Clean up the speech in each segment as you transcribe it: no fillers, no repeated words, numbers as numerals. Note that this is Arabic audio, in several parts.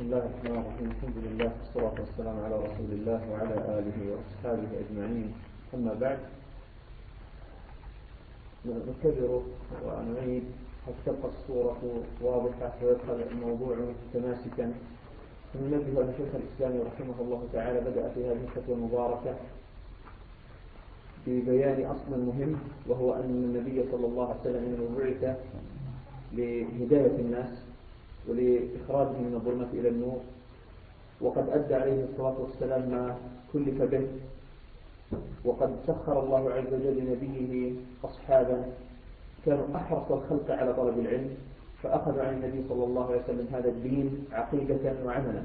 الله الرحمن الرحيم. الحمد لله والصلاة والسلام على رسول الله وعلى آله وأصحابه أجمعين. أما بعد، نكرر ونعيد حتى تبقى الصورة واضحة ويبقى الموضوع متماسكا. ننبه أن شيخ الإسلام رحمه الله تعالى بدأ في هذه الفتوى المباركة ببيان أصل مهم، وهو أن النبي صلى الله عليه وسلم إنه بعث لهداية الناس ولإخراجهم من الظلمة إلى النور، وقد أدى عليه الصلاة والسلام ما كلف به، وقد سخر الله عز وجل لنبيه أصحابا كانوا أحرص الخلق على طلب العلم، فأخذوا عن النبي صلى الله عليه وسلم هذا الدين عقيدة وعملا.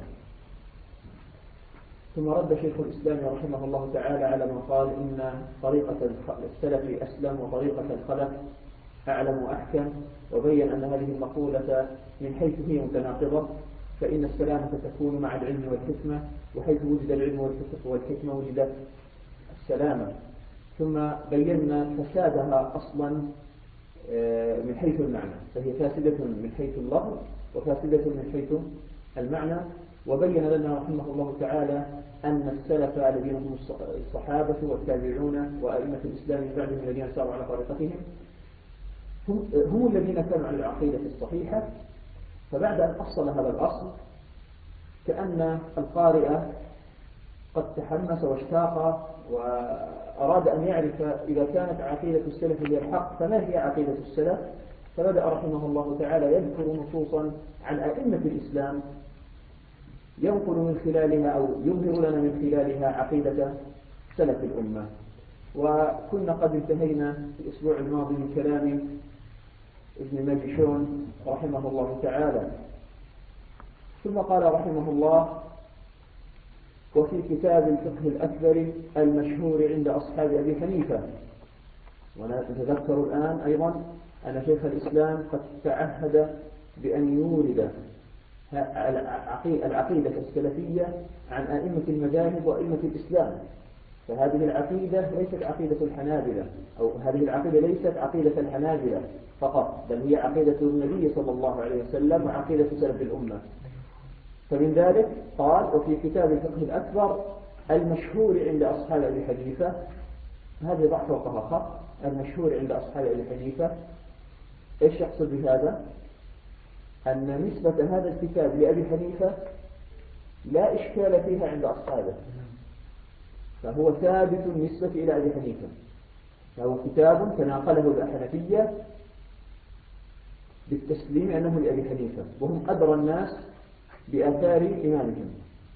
ثم رد شيخ الإسلام رحمه الله تعالى على ما قال إن طريقة السلف أسلم وطريقة الخلف أعلم وأحكم، وبين أن هذه المقولة من حيث هي متناقضة، فإن السلامة تكون مع العلم والحكمة، وحيث وجد العلم والحكمة وجدت السلامة. ثم بينا فسادها أصلا من حيث المعنى، فهي فاسدة من حيث اللفظ وفاسدة من حيث المعنى. وبين لنا رحمه الله تعالى أن السلف الذين هم الصحابة والتابعون وأئمة الإسلام من بعدهم الذين ساروا على طريقتهم هم الذين كانوا على العقيدة الصحيحة. فبعد أن أصل هذا الأصل، كأن القارئ قد تحمس واشتاق وأراد أن يعرف إذا كانت عقيدة السلف هي الحق فما هي عقيدة السلف. فبدأ رحمه الله تعالى يذكر نصوصا عن أئمة الإسلام ينقل من خلالها أو يظهر لنا من خلالها عقيدة سلف الأمة. وكنا قد انتهينا في الأسبوع الماضي من كلام ابن ماجشون رحمه الله تعالى. ثم قال رحمه الله: وفي كتاب الفقه الأكبر المشهور عند أصحاب أبي حنيفة. ونتذكر الآن أيضا أن شيخ الإسلام قد تعهد بأن يورد العقيدة السلفية عن أئمة المذاهب وأئمة الإسلام. فهذه العقيدة ليست عقيدة الحنابلة، أو هذه العقيدة ليست عقيدة الحنابلة فقط، بل هي عقيدة النبي صلى الله عليه وسلم وعقيدة سلف الأمة. فمن ذلك قال: وفي كتاب الفقه الأكبر المشهور عند أصحاب أبي حنيفة. هذه ضع فوقها خط، المشهور عند أصحاب أبي حنيفة. إيش يقصد بهذا؟ أن نسبة هذا الكتاب لأبي حنيفة لا إشكال فيها عند أصحابه، فهو ثابت النسبة إلى أبي حنيفة، فهو كتاب تناقله الحنفية بالتسليم أنه لأبي حنيفة، وهم أدرى الناس بآثار إمامهم.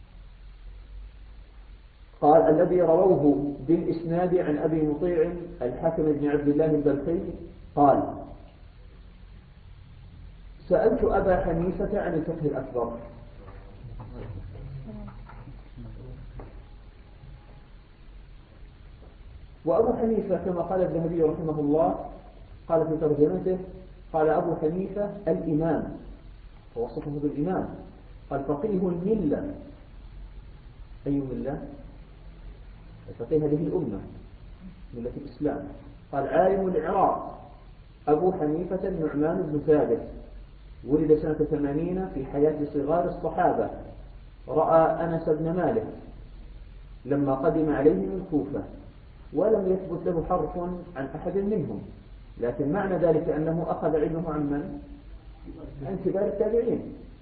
قال: الذي رووه بالإسناد عن أبي مطيع الحاكم بن عبد الله البلخي قال: سألت أبا حنيفة عن الفقه الأكبر. وأبو حنيفة كما قال الذهبي رحمه الله قال في ترجمته، قال أبو حنيفة الإمام، ووصفه بالإمام. قال: فقيه الملة. أي ملة؟ فقيه هذه الأمة، ملة الإسلام. قال: عالم العراق أبو حنيفة النعمان بن ثابت، ولد سنة 80 في حياة صغار الصحابة، رأى أنس بن مالك لما قدم عليه من الكوفة، ولم يثبت له حرف عن أحد منهم، لكن معنى ذلك أنه أخذ علمه عن من؟ عن كبار التابعين.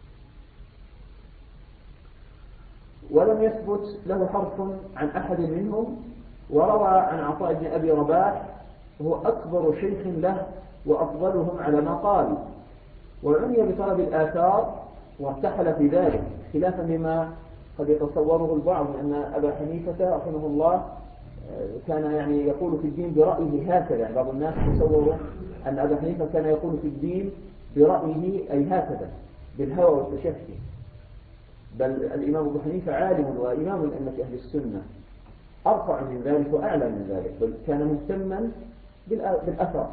ولم يثبت له حرف عن أحد منهم، وروى عن عطاء بن أبي رباح وهو أكبر شيخ له وأفضلهم على ما قال، وعني بطلب الآثار وارتحل في ذلك، خلافا لما قد يتصوره البعض أن أبا حنيفة رحمه الله كان يعني يقول في الدين برأيه هكذا. يعني بعض الناس يتصوروا أن أبا حنيفة كان يقول في الدين برأيه أي هكذا بالهوى والتشفي، بل الإمام أبو حنيفة عالم وإمام من أئمة أهل السنة، أرفع من ذلك وأعلى من ذلك، بل كان مهتما بالأثر.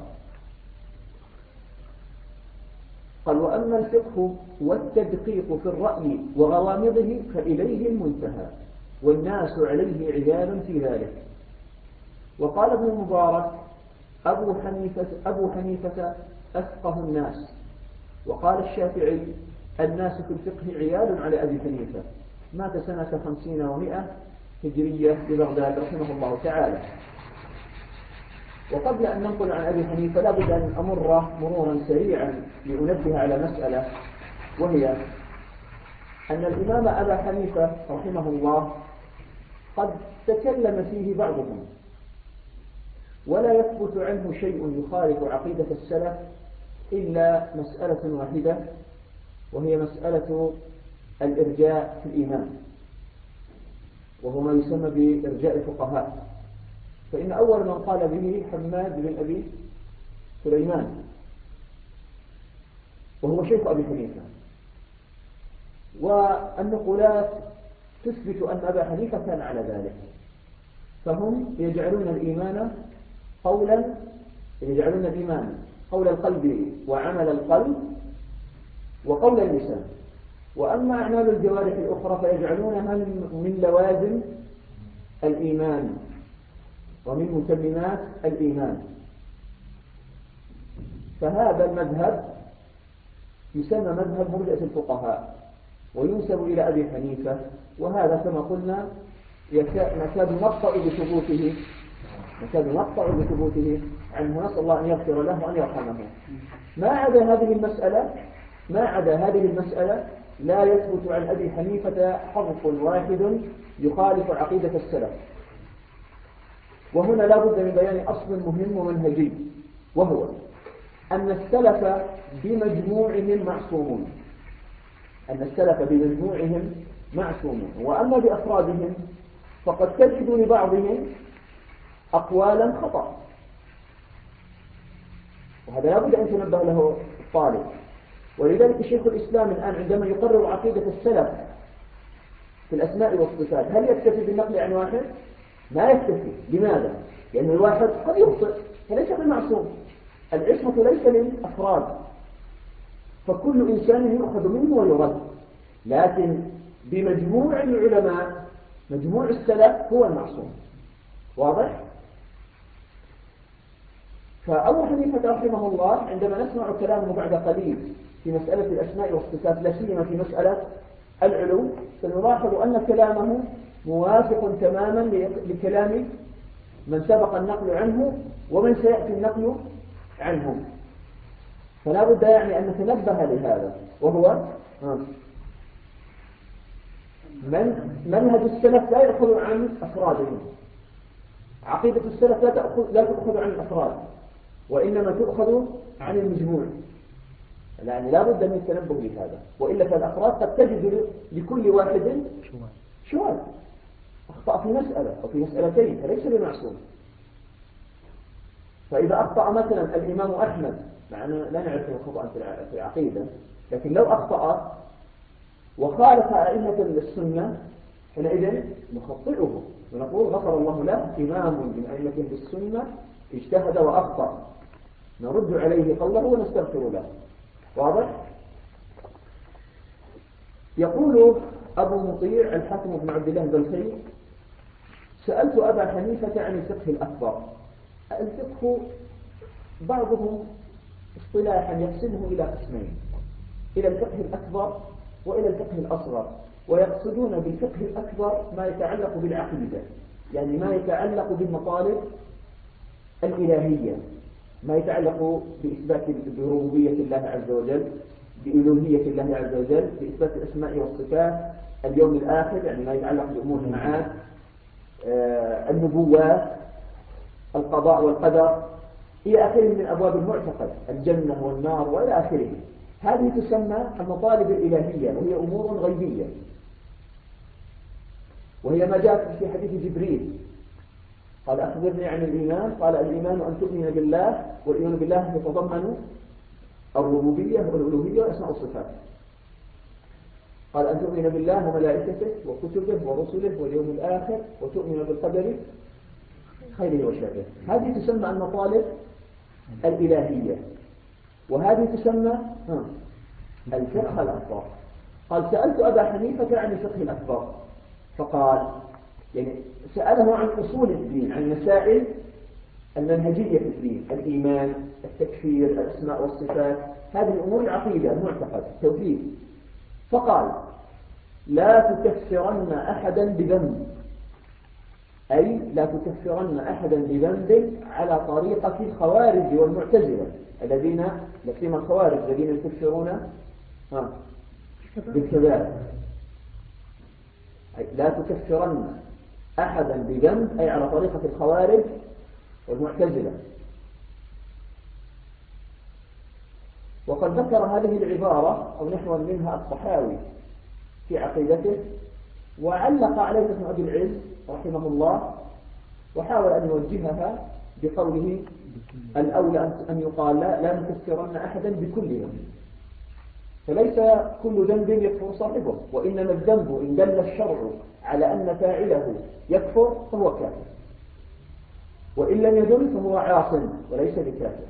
قال: وأما الفقه والتدقيق في الرأي وغوامضه فإليه المنتهى، والناس عليه عيال في ذلك. وقال ابن المبارك: أبو حنيفة أفقه الناس. وقال الشافعي: الناس في الفقه عيال على أبي حنيفة، مات سنة 50 و100 هجرية ببغداد رحمه الله تعالى. وقبل أن ننقل عن أبي حنيفة لابد أن أمر مرورا سريعا لأنبه على مسألة، وهي أن الإمام أبا حنيفة رحمه الله قد تكلم فيه بعضهم ولا يثبت عنه شيء يخالف عقيدة السلف إلا مسألة واحدة، وهي مسألة الإرجاء في الإيمان، وهو ما يسمى بإرجاء الفقهاء. فإن أول من قال به حماد بن أبي سليمان، وهو شيخ أبي حنيفة، والنقولات تثبت أن أبا حنيفة كان على ذلك. فهم يجعلون الإيمان قول القلب وعمل القلب وقول اللسان، وأما أعمال الجوارح الأخرى فيجعلونها من لوازم الإيمان ومن متممات الإيمان. فهذا المذهب يسمى مذهب مرجئة الفقهاء وينسب إلى أبي حنيفة، وهذا كما قلنا نكاد نقطع بثبوته عنه، نسأل الله أن يغفر له وأن يرحمه. ما عدا هذه المسألة لا يثبت عن أبي حنيفة حرف واحد يخالف عقيدة السلف. وهنا لا بد من بيان أصل مهم ومنهجي، وهو أن السلف بمجموعهم معصومون، وأما بأفرادهم فقد تجد لبعضهم أقوالا خطأ، وهذا لا بد أن تنبه له الطالب. ولذلك شيخ الإسلام الآن عندما يقرر عقيدة السلف في الأسماء والصفات هل يكتفي بالنقل عن واحد؟ ما يكتفي. لماذا؟ لأن الواحد قد يخطئ فليس بالمعصوم. العصمة ليس للأفراد، فكل إنسان يؤخذ منه ويرد، لكن بمجموع العلماء مجموع السلف هو المعصوم. واضح؟ فأبو حنيفة رحمه الله عندما نسمع كلامه بعد قليل في مسألة الأسماء والصفات، لا سيما في مسألة العلو، سنلاحظ أن كلامه موافق تماما لكلام من سبق النقل عنه ومن سيأتي النقل عنه. فلا بد يعني أن نتنبه لهذا، وهو منهج السلف لا يأخذ عن أفرادهم. عقيدة السلف لا تأخذ عن الأفراد، وإنما تؤخذ عن المجموع. يعني لا بد من التنبه لهذا، وإلا فالأفراد قد تجد لكل واحد شواذ، أخطأ في مسألة أو في مسألتين فليس بمعصوم. فإذا أخطأ مثلا الإمام أحمد، معنا لا نعرف خطأ في العقيدة، لكن لو أخطأ وخالف أئمة السنة حينئذ نخطئه ونقول غفر الله له، إمام من أئمة السنة اجتهد وأخطأ، نرد عليه قوله ونستغفر له. واضح؟ يقول أبو مطيع الحاكم بن عبد الله البلخي: سألت أبا حنيفة عن الفقه الأكبر. الفقه بعضهم اصطلاحا يقسمه إلى قسمين: إلى الفقه الأكبر وإلى الفقه الأصغر. ويقصدون بالفقه الأكبر ما يتعلق بالعقيدة، يعني ما يتعلق بالمطالب الإلهية، ما يتعلق بإثبات بربوبية الله عز وجل، بألوهية الله عز وجل، بإثبات الأسماء والصفات، اليوم الآخر، يعني ما يتعلق بأمور المعاد، النبوات، القضاء والقدر، إلى آخره من أبواب المعتقد، الجنة والنار وإلى آخره. هذه تسمى المطالب الإلهية، وهي أمور غيبية، وهي ما جاءت في حديث جبريل قال: أخبرني عن الإيمان. قال: الإيمان أن تؤمن بالله، والإيمان بالله يتضمن الربوبية والألوهية والأسماء والصفات. قال: أن تؤمن بالله وملائكته وكتبه ورسله واليوم الآخر وتؤمن بالقدر خيره وشره. هذه تسمى المطالب الإلهية، وهذه تسمى الفقه الأكبر. قال: سألت أبا حنيفة عن الفقه الأكبر، فقال، يعني سأله عن أصول الدين، عن مسائل المنهجية في الدين، الإيمان، التكفير، الأسماء والصفات، هذه أمور العقيدة، المعتقد، التوحيد. فقال لا تكفرن أحدا بذنب، أي لا تكفرن أحدا بذنب على طريقة الخوارج والمعتزلة الذين يكفرون الخوارج الذين يكفرون بالكبائر. لا تكفرن أحدا بذنب أي على طريقة الخوارج والمعتزلة. وقد ذكر هذه العبارة أو نحو منها الطحاوي في عقيدته، وعلق عليها ابن أبي العز رحمه الله، وحاول أن يوجهها بقوله الأولى أن يقال لا نكفرن أحدا بكل ذنب، فليس كل ذنب يكفر صاحبه، وإنما الذنب إن دل الشرع على أن فاعله يكفر فهو كافر، وإن لم يدل فهو عاص وليس بكافر.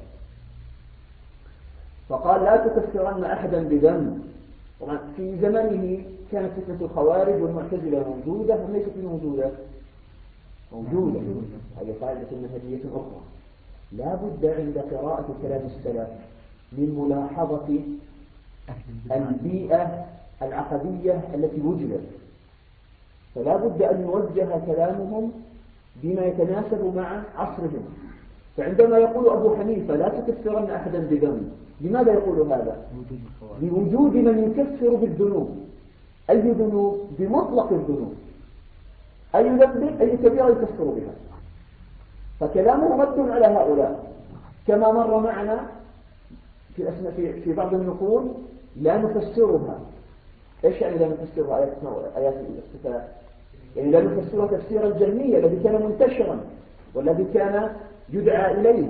فقال لا تكفرن أحدا بذنب. طبعا في زمنه كانت فتنة الخوارج والمعتزلة موجودة أم ليست موجودة؟ موجودة. هذه قاعدة منهجية أخرى. لا بد عند قراءة كلام السلف من ملاحظة البيئة العقدية التي وجدت، فلا بد أن يوجه كلامهم بما يتناسب مع عصرهم. فعندما يقول أبو حنيفة لا تكفرن أحدا بذنب، لماذا يقول هذا؟ لوجود من يكفر بالذنوب. أي ذنوب؟ بمطلق الذنوب، أي ذنب أي كبيرة يكفر بها. فكلامه رد على هؤلاء، كما مر معنا في بعض النقول لا نفسرها. إيش يعني لا نفسرها؟ آيات الاستثناء، يعني لا نفسرها تفسير الجهمية الذي كان منتشرا والذي كان يدعى إليه.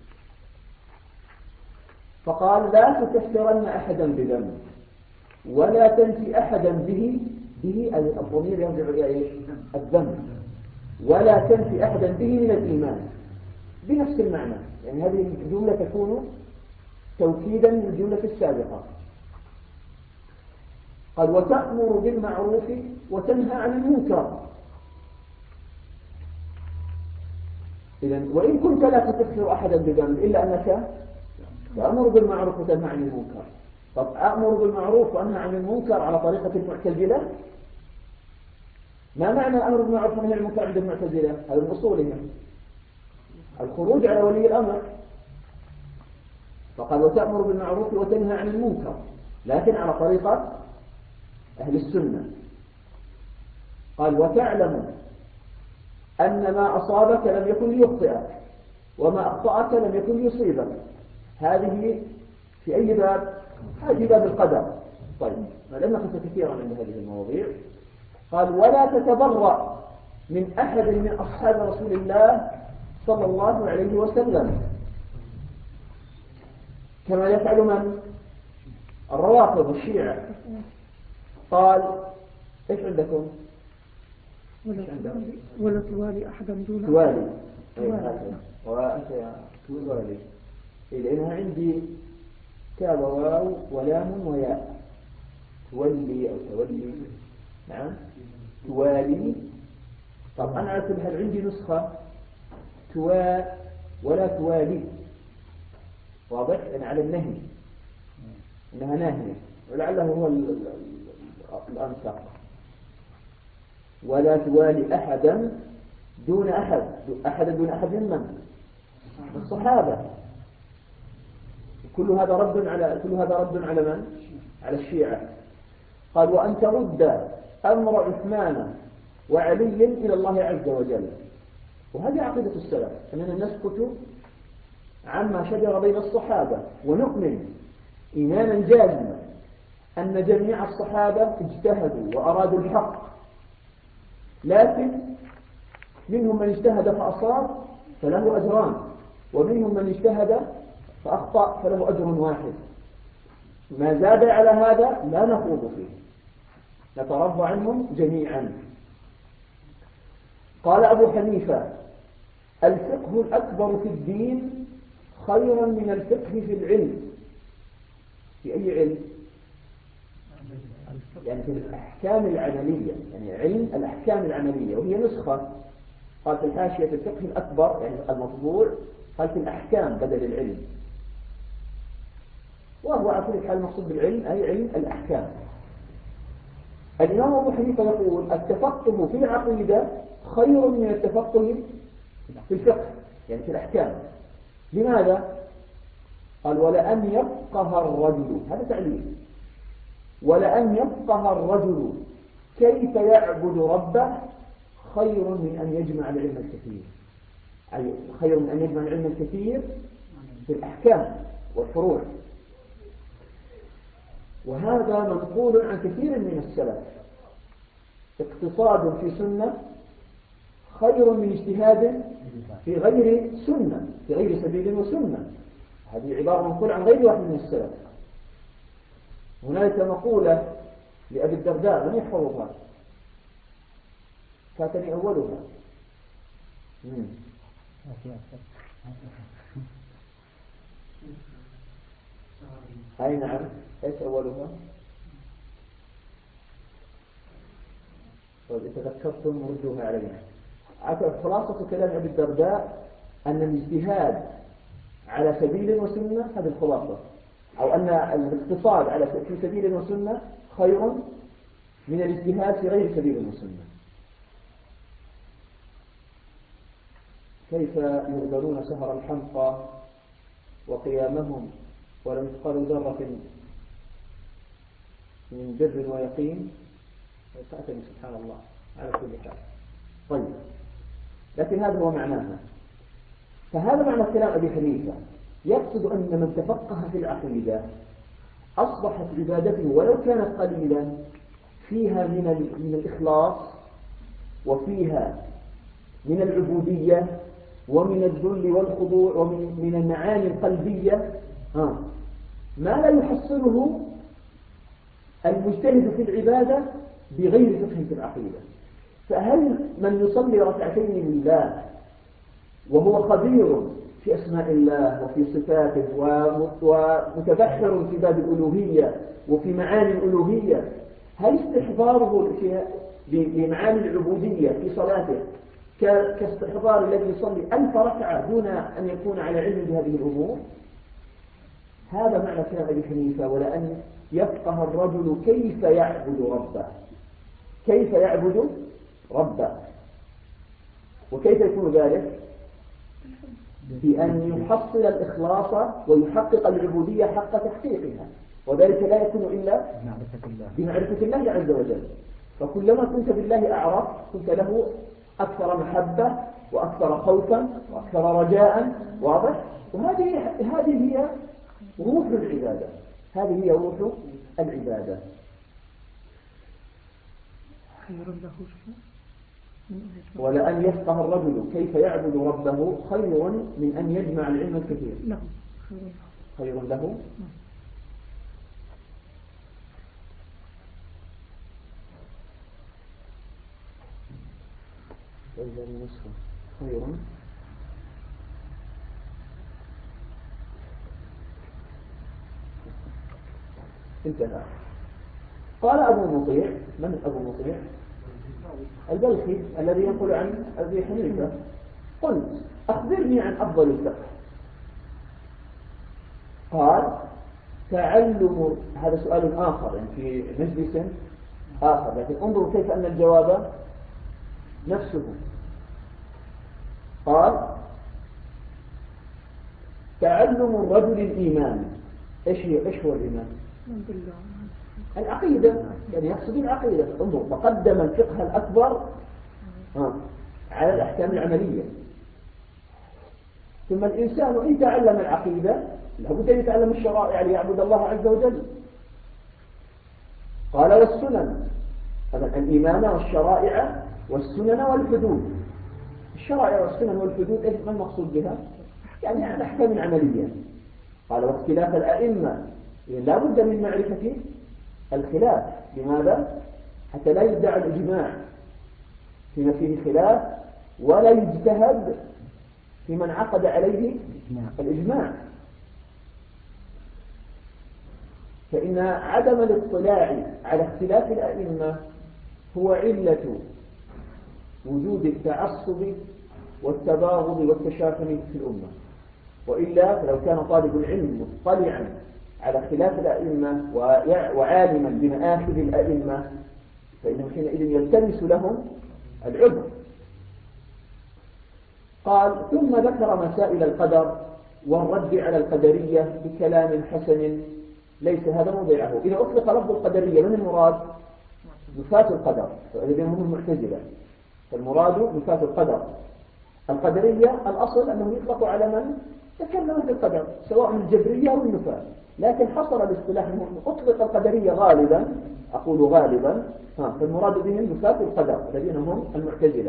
فقال لا تكفرن أحدا بذنب ولا تنفي أحدا به الضمير يرجع إلى الذنب، ولا تنفي أحدا به من الإيمان، بنفس المعنى. يعني هذه الجملة تكون توكيدا للجملة السابقة. قال وتأمر بالمعروف وتنهى عن المنكر. إذن وإن كنت لا تكفر أحدا بذنب إلا أنك تأمر بالمعروف وتنهى عن المنكر. طب أأمر بالمعروف وأنهى عن المنكر على طريقة المعتزلة؟ ما معنى أمر بالمعروف ونهي عن المنكر عند المعتزلة؟ هذا من أصولهم الخروج على ولي الأمر. فقال وتأمر بالمعروف وتنهى عن المنكر، لكن على طريقة أهل السنة. قال وتعلم أن ما أصابك لم يكن ليخطئك وما أخطأك لم يكن ليصيبك. هذه في أي باب؟ هذه باب القدر. طيب لم نقف كثيرا عند هذه المواضيع. قال ولا تتبرأ من أحد من أصحاب رسول الله صلى الله عليه وسلم كما يفعل من؟ الروافض الشيعة. قال إيش عندكم؟ ولا توالي أحدا دون توالي. وأنت يا توالي. لأنها عندي كاب واو ولام وياء، تولي أو تولي. نعم توالي. طب أنا أعرف هل عندي نسخة ولا توالي، واضح؟ يعني على النهي، إنها ناهية، ولعله هو الأنسق. ولا توالي أحدا دون أحد. أحدا دون أحد من الصحابة. كل هذا رد على من؟ على الشيعة. قال وأن ترد أمر عثمان وعلي إلى الله عز وجل. وهذه عقيدة السلف، أننا نسكت عما شجر بين الصحابة، ونؤمن إيمانا جازما أن جميع الصحابة اجتهدوا وأرادوا الحق، لكن منهم من اجتهد فأصاب فله أجران، ومنهم من اجتهد فأخطأ فله أجر واحد. ما زاد على هذا لا نخوض فيه، نترضى عنهم جميعا. قال أبو حنيفة الفقه الأكبر في الدين خيرا من الفقه في العلم. في أي علم؟ يعني في الأحكام العملية، يعني علم الأحكام العملية، وهي نسخة. قال في الحاشية في الفقه الأكبر يعني المطبوع، قال في الأحكام بدل العلم. وهو على كل حال المقصود بالعلم أي علم الأحكام. الإمام أبو حنيفة يقول التفقه في العقيدة خير من التفقه في الفقه، يعني في الأحكام. لماذا؟ قال ولأن يفقه الرجل، هذا تعليل، ولأن يفقه الرجل كيف يعبد ربه خير من أن يجمع العلم الكثير، أي خير من أن يجمع العلم الكثير في الأحكام والفروع. وهذا منقول عن كثير من السلف، اقتصاد في سنة خير من اجتهاد في غير سنة، في غير سبيل وسنة. هذه عبارة منقول عن غير واحد من السلف. هناك مقولة لأبي الدرداء من يحفظها، فاتني أولها. أي نعم، إيش أولها؟ طيب إذا تذكرتم ردوها علينا. خلاصة كلام أبي الدرداء أن الاجتهاد على سبيل وسنة، هذه الخلاصة، أو أن الاقتصاد على في سبيل وسنة خير من الاجتهاد في غير سبيل وسنة. كيف يغدرون سهر الحمقى وقيامهم ولم يثقلوا ذرة من بر ويقين، فأتني سبحان الله على كل حال. طيب، لكن هذا هو معناها. فهذا معنى كلام أبي حنيفة، يقصد أن من تفقه في العقيدة أصبحت عبادته ولو كانت قليلا فيها من الإخلاص، وفيها من العبودية، ومن الذل والخضوع، ومن المعاني القلبية ما لا يحصله المجتهد في العبادة بغير فقه في العقيدة. فهل من يصلي ركعتين لله وهو خبير في أسماء الله وفي صفاته ومتبحر في باب الألوهية وفي معاني الألوهية، هل استحضاره لمعاني العبودية في صلاته كاستحضار الذي يصلي 1000 ركعة دون أن يكون على علم بهذه الأمور؟ هذا معنى كلام أبي حنيفة، ولأن يفقه الرجل كيف يعبد ربه، كيف يعبد ربه. وكيف يكون ذلك؟ بأن يحصل الإخلاص ويحقق العبودية حق تحقيقها، وذلك لا يكون إلا بمعرفة الله عز وجل. فكلما كنت بالله أعرف كنت له أكثر محبة وأكثر خوفا وأكثر رجاء. واضح؟ وهذه هي روح العبادة، هذه هي روح العبادة. ولأن يفقه الرجل كيف يعبد ربه خير من أن يجمع العلم الكثير. خير له. وإذا النصف خير انتهى. قال أبو مطيع، من أبو مطيع؟ البلخي الذي يقول عن أبي حنيفة: قلت أخبرني عن أفضل الفقه. قال: تعلم. هذا سؤال آخر يعني في مجلس آخر، لكن انظروا كيف أن الجواب نفسه. قال: تعلم الرجل الإيمان. إيش هو الإيمان؟ العقيدة، يعني يقصد العقيدة. انظر، تقدم الفقه الأكبر على الأحكام العملية. ثم الإنسان إن تعلم العقيدة لابد أن يتعلم الشرائع ليعبد الله عز وجل. قال: والسنن. الإيمان والشرائع والسنن والحدود. الشرائع والسنن والحدود ما المقصود بها؟ يعني الأحكام العملية. قال: واختلاف الأئمة. لا بد من معرفة الخلاف. لماذا؟ حتى لا يدعى الإجماع فيما فيه خلاف، ولا يجتهد في من عقد عليه الإجماع. فإن عدم الاطلاع على اختلاف الأئمة هو علة وجود التعصب والتباغض والتشاحن في الأمة. وإلا فلو كان طالب العلم مطلعا على خلاف الأئمة وعالما بمآخذ الأئمة فإنه حينئذ يلتمس لهم العذر. قال ثم ذكر مسائل القدر والرد على القدرية بكلام حسن ليس هذا موضعه. إذا أطلق لفظ القدرية من المراد؟ نفاة القدر، الذين هم المعتزلة، فالمراد نفاة القدر. القدرية الأصل أنه يطلق على من تكلم في القدر سواء من الجبرية أو النفاة، لكن حصل الاصطلاح أنه أطلق القدرية غالبا، أقول غالبا، فالمراد بهم نفاة القدر الذين هم المعتزلة.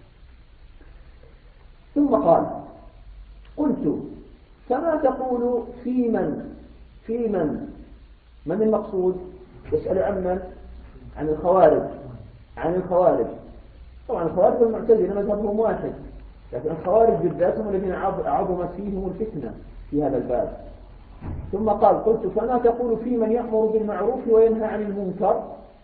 ثم قال قلت فما تقول في من المقصود؟ يسأل عن من؟ عن الخوارج. طبعا الخوارج والمعتزلة مذهبهم واحد، لكن الخوارج بالذات هم الذين عظمت فيهم الفتنة في هذا الباب. ثم قال قلت فما تقول في من يأمر بالمعروف وينهى عن المنكر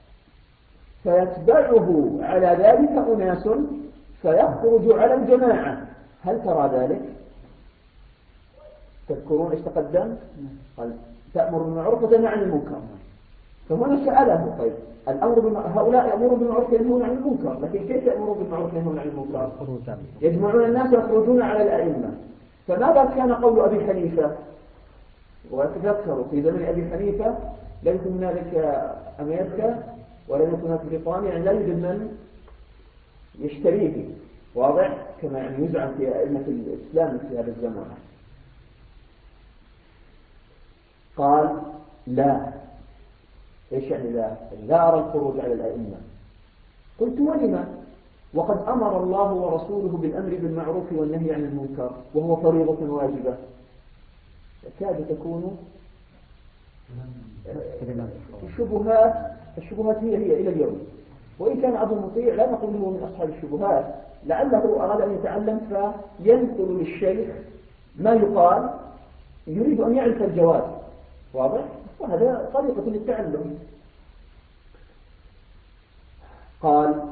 فيتبعه على ذلك أناس فيخرج على الجماعة، هل ترى ذلك؟ تذكرون ايش تقدم؟ قال تأمر بالمعروف وتنهى عن المنكر. فهنا سأله طيب هؤلاء يأمرون بالمعروف وينهون عن المنكر، لكن كيف يأمرون بالمعروف وينهون عن المنكر؟ يجمعون الناس يخرجون على الأئمة. فماذا كان قول أبي حنيفة؟ وتذكروا في زمن أبي حنيفة لم يكن هنالك أمريكا ولم يكن هناك بريطانيا، يعني لا يوجد من يشتريه، واضح؟ كما يعني يزعم في أئمة الإسلام في هذا الزمان. قال لا. إيش يعني لا؟ لا أرى الخروج على الأئمة. قلت ولما؟ وقد أمر الله ورسوله بالأمر بالمعروف والنهي عن المنكر وهو فريضة واجبة. تكاد تكون الشبهات هي إلى اليوم، وإن كان أبو مطيع لا نقول هو من أصحاب الشبهات، لعله أراد أن يتعلم فينقل للشيخ ما يقال، يريد أن يعرف الجواب، واضح؟ وهذا طريقة للتعلم. قال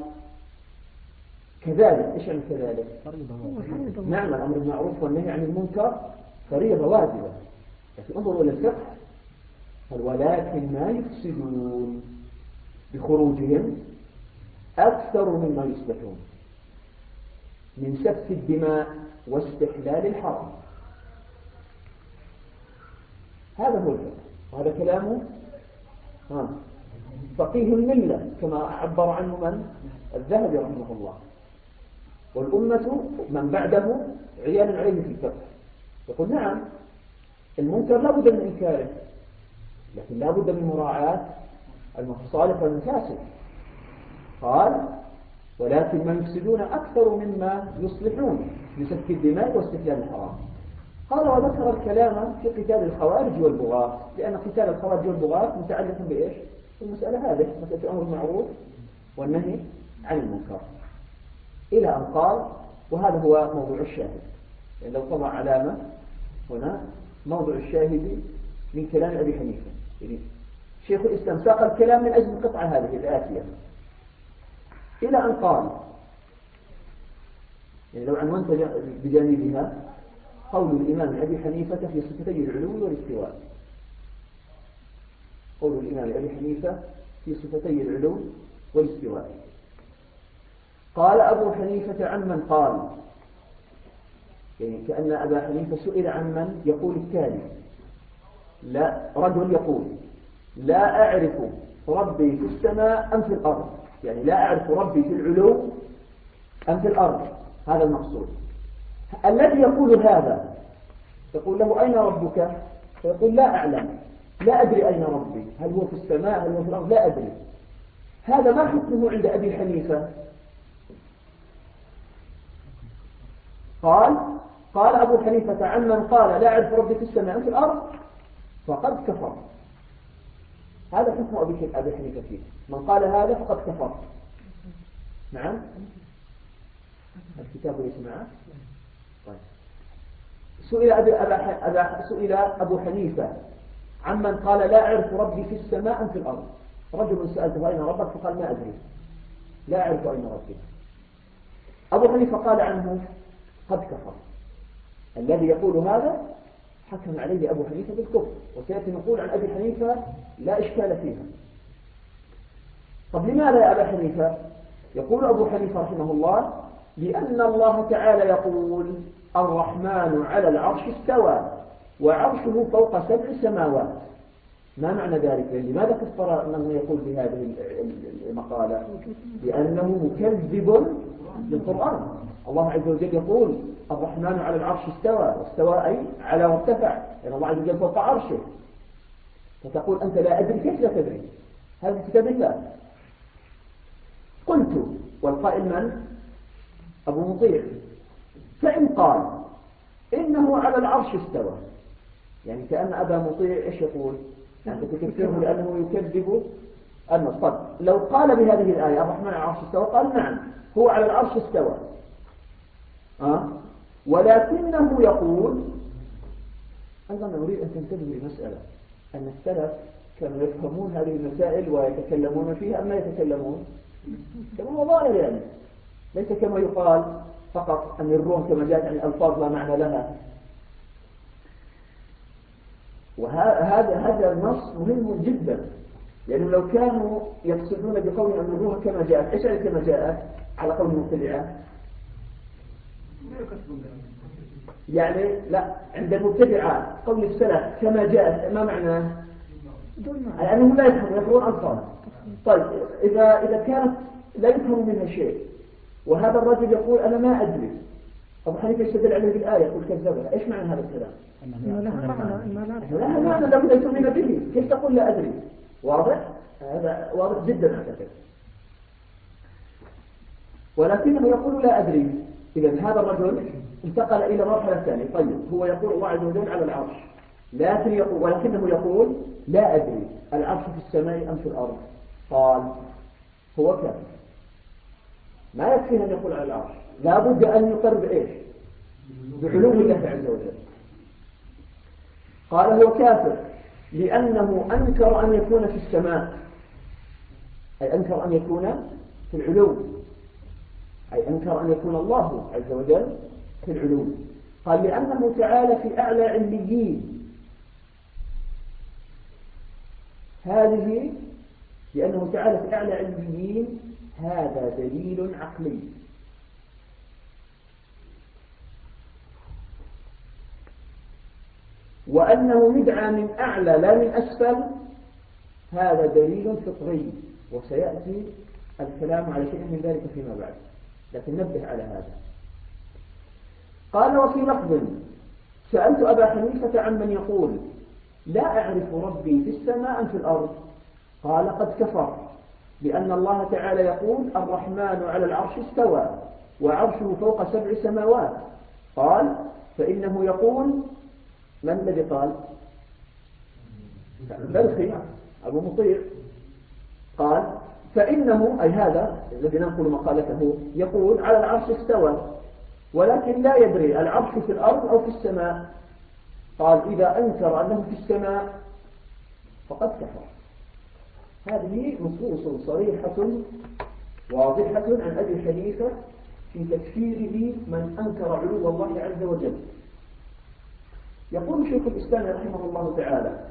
كذلك. إيش يعني كذلك؟ نعم، الأمر بالمعروف والنهي عن المنكر فريضة واجبة، لكن انظروا إلى الفقه. ولكن ما يفسدون بخروجهم أكثر مما يصلحون من سفك الدماء واستحلال الحرام. هذا هو الفقه، وهذا كلامه فقيه الملة كما عبر عنه من؟ الذهبي رحمه الله. والأمة من بعده عيال عليه في الفقه، يقول نعم المنكر لا بد من إنكاره، لكن لا بد من مراعاة المصالح والمفاسد. قال ولكن ما يفسدون أكثر مما يصلحون لسفك الدماء واستحلال الحرام. قال وذكر الكلام في قتال الخوارج والبغاة، لأن قتال الخوارج والبغاة متعلق بإيش؟ المسألة هذه، مسألة الأمر بالمعروف والنهي عن المنكر، إلى أن قال وهذا هو موضوع الشاهد، يعني لو طبع علامة هنا موضوع الشاهد من كلام أبي حنيفة، يعني شيخ الإسلام ساق الكلام من أجل القطعة هذه الآتية، إلى أن قال يعني لو عنونت بجانبها قول الإمام أبي حنيفة في صفتي العلو والاستواء. قول الإمام أبي حنيفة في صفتي العلو والاستواء. قال أبو حنيفة عمن قال، يعني كأن أبا حنيفة سئل عمن يقول التالي، لا رجل يقول لا أعرف ربي في السماء أم في الأرض، يعني لا أعرف ربي في العلو أم في الأرض، هذا المقصود. الذي يقول هذا يقول له أين ربك؟ فيقول لا أعلم، لا أدري أين ربي، هل هو في السماء هل هو في الأرض، لا أدري. هذا ما حكمه عند أبي حنيفة؟ قال أبو حنيفة عمن قال لا أعرف ربي في السماء أم في الأرض فقد كفر. هذا حكم أبي حنيفة فيه، من قال هذا فقد كفر. نعم، الكتاب ليس معه. طيب. سئل أبو حنيفة عمن قال لا أعرف ربي في السماء أم في الأرض. رجل سألته أين ربك؟ فقال ما أدري، لا أعرف أين ربي. أبو حنيفة قال عنه قد كفر. الذي يقول هذا حكم عليه أبو حنيفة بالكفر، وسيأتي نقول عن أبي حنيفة لا إشكال فيها. طب لماذا يا أبا حنيفة؟ يقول أبو حنيفة رحمه الله: لأن الله تعالى يقول: الرحمن على العرش استوى وعرشه فوق 7 سماوات. ما معنى ذلك؟ لماذا كفر من يقول بهذه المقالة؟ لأنه مكذب للقرآن. الله عز وجل يقول: الرحمن على العرش استوى، واستوى أي على وارتفع، يعني الله عز وجل فوق عرشه. فتقول أنت لا أدري، كيف لا تدري؟ هذا كتاب الله. قلت: والقائل من؟ أبو مطيع. فإن قال إنه على العرش استوى، يعني كأن أبا مطيع إيش يقول؟ يعني تكفره لأنه يكذب النص. طب لو قال بهذه الآية الرحمن على العرش استوى، قال نعم هو على العرش استوى، ولكنه يقول أيضا. أريد أن تنتبهوا لمسألة، أن السلف كانوا يفهمون هذه المسائل ويتكلمون فيها، أما يتكلمون كما هو ظاهر، يعني ليس كما يقال فقط أن الروم كما جاءت عن الألفاظ لا معنى لها. وهذا النص مهم جدا، لأنه لو كانوا يقصدون بقول أن الروح كما جاءت، إيش يعني كما جاءت على قول المبتدعة؟ يعني لا، عند المبتدعة قول السلف كما جاءت ما معناه؟ لأنهم لا يفهمون ألفاظ. طيب إذا كانت لا يفهم منها شيء، وهذا الرجل يقول أنا ما أدري، أبو حنيفة يستدل عليه بالآية يقول كذبها، إيش معنى هذا الكلام؟ لها معنى لو لا تؤمن به، كيف تقول لا أدري؟ واضح؟ هذا واضح جدا أعتقد. ولكنه يقول لا أدري. إذا هذا الرجل انتقل إلى مرحلة ثانية. طيب هو يقول الله عز وجل على العرش، ولكنه يقول لا أدري العرش في السماء أم في الأرض. قال هو كافر، ما يكفي أن يقول على العرش، لا بد أن يقر بإيش؟ بعلو الله عز وجل. قال هو كافر لأنه أنكر أن يكون في السماء، أي أنكر أن يكون في العلو، أي أنكر أن يكون الله عز وجل في العلو. قال لأنه تعالى في أعلى عليين، هذه لأنه تعالى في أعلى عليين هذا دليل عقلي. وأنه يدعى من أعلى لا من أسفل هذا دليل فطري، وسيأتي الكلام على شيء من ذلك فيما بعد، لكن نبه على هذا. قال وفي لفظ سألت أبا حنيفة عن من يقول لا أعرف ربي في السماء أم في الأرض، قال قد كفر، لأن الله تعالى يقول الرحمن على العرش استوى وعرشه فوق 7 سماوات. قال فإنه يقول، من الذي قال؟ بلخي أبو مطيع. قال فإنه أي هذا الذي ننقل مقالته يقول على العرش استوى ولكن لا يدري العرش في الأرض أو في السماء. قال إذا أنكر أنه في السماء فقد كفر. هذه نصوص صريحة واضحة عن أبي حنيفة في تكفيره من أنكر علو الله عز وجل. يقول شيخ الإسلام رحمه الله تعالى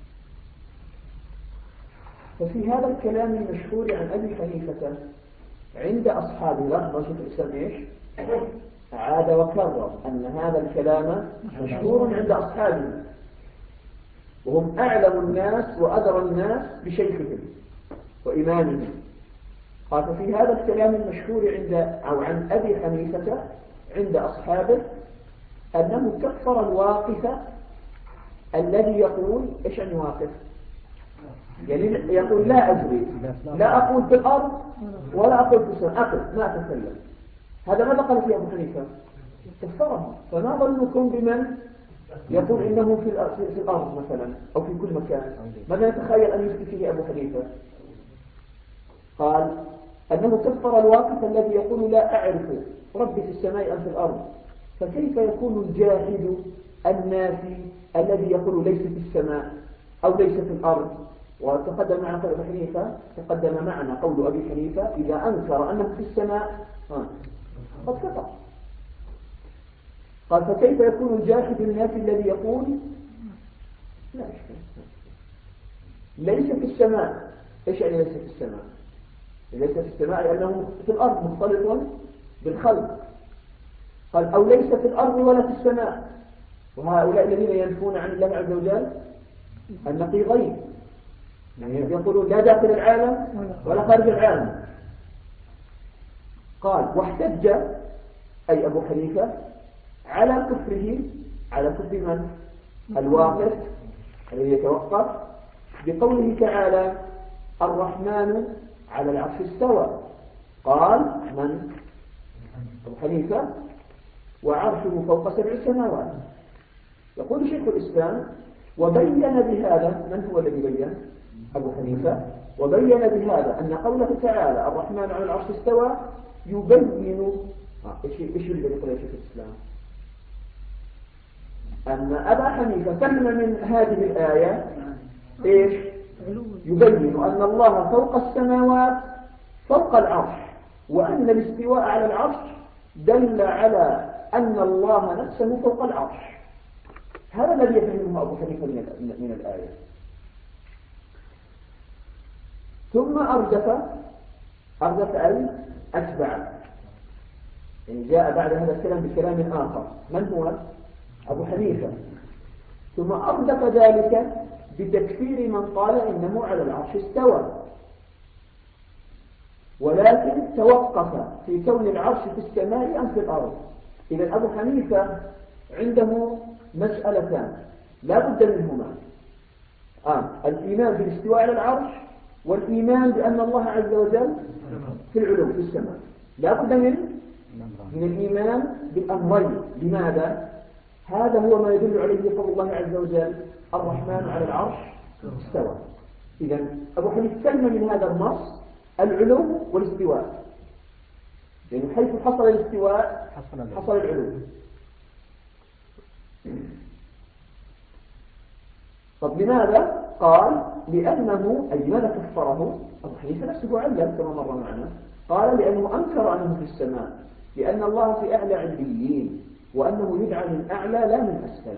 ففي هذا الكلام المشهور عن أبي حنيفة عند أصحابه، لاحظوا شيخ الإسلام إيش؟ عاد وكرر أن هذا الكلام مشهور عند أصحابه وهم أعلم الناس وأدرى الناس بشيخهم وإمامهم. قال ففي هذا الكلام المشهور عن أبي حنيفة عند أصحابه أنه كفر الواقف الذي يقول إيش يعني واقف؟ يعني يقول لا أدري، لا أقول في الأرض ولا أقول في السماء، أقل ما أتكلم. هذا ماذا قال فيه أبو حنيفة؟ كفره. فما ظنكم بمن يقول إنه في الأرض مثلا أو في كل مكان؟ ماذا يتخيل أن يثبت فيه أبو حنيفة؟ قال أنه كفر الواقف الذي يقول لا أعرف ربي في السماء أم في الأرض. فكيف يكون الجاهل النافي الذي يقول ليس في السماء أو ليس في الأرض؟ وتقدم معنا قول أبي حنيفة، تقدم معنا قول أبي حنيفة إذا أنكر أنه في السماء قد كفر. قال فكيف يكون الجاحد النافي الذي يقول لا ليس في السماء؟ إيش يعني ليس في السماء؟ ليس في السماء لأنه في الأرض مختلط بالخلق. قال أو ليس في الأرض ولا في السماء. وهؤلاء الذين ينفون عن الله عز وجل النقيضين، يعني يقولون لا داخل العالم ولا خارج العالم. قال واحتج أي أبو حنيفة على كفره، على كفر من؟ الواقف الذي يتوقف بقوله تعالى الرحمن على العرش استوى. قال من؟ أبو حنيفة وعرشه فوق 7 سماوات. يقول شيخ الإسلام وبين بهذا، من هو الذي بين؟ أبو حنيفة. وبين بهذا أن قوله تعالى الرحمن على العرش استوى يبين إيش اللي يقول شيخ الإسلام؟ أن أبا حنيفة فهم من هذه الآية إيش؟ يبين أن الله فوق السماوات فوق العرش، وأن الاستواء على العرش دل على أن الله نفسه فوق العرش. هذا الذي يفهمه أبو حنيفة من الآية. ثم أردف أي أتبع، يعني جاء بعد هذا الكلام بكلام آخر. من هو؟ أبو حنيفة. ثم أردف ذلك بتكفير من قال إنه على العرش استوى، ولكن توقف في كون العرش في السماء أم في الأرض. إذا أبو حنيفة عنده مسألتان لا بد منهما، الإيمان بالاستواء على العرش والإيمان بأن الله عز وجل في العلو في السماء. لا بد من الإيمان بالأمرين. لماذا؟ هذا هو ما يدل عليه قول الله عز وجل الرحمن على العرش استوى. إذا أبو حنيفة فهم من هذا النص العلو والاستواء، يعني حيث حصل الاستواء حصل العلو. طب لماذا؟ قال لأنه أي لماذا كفره؟ أبو حنيفة نفسه علم كما مر معنا. قال لأنه أنكر أنه في السماء، لأن الله في أعلى عليين، وأنه يدعى من أعلى لا من أسفل.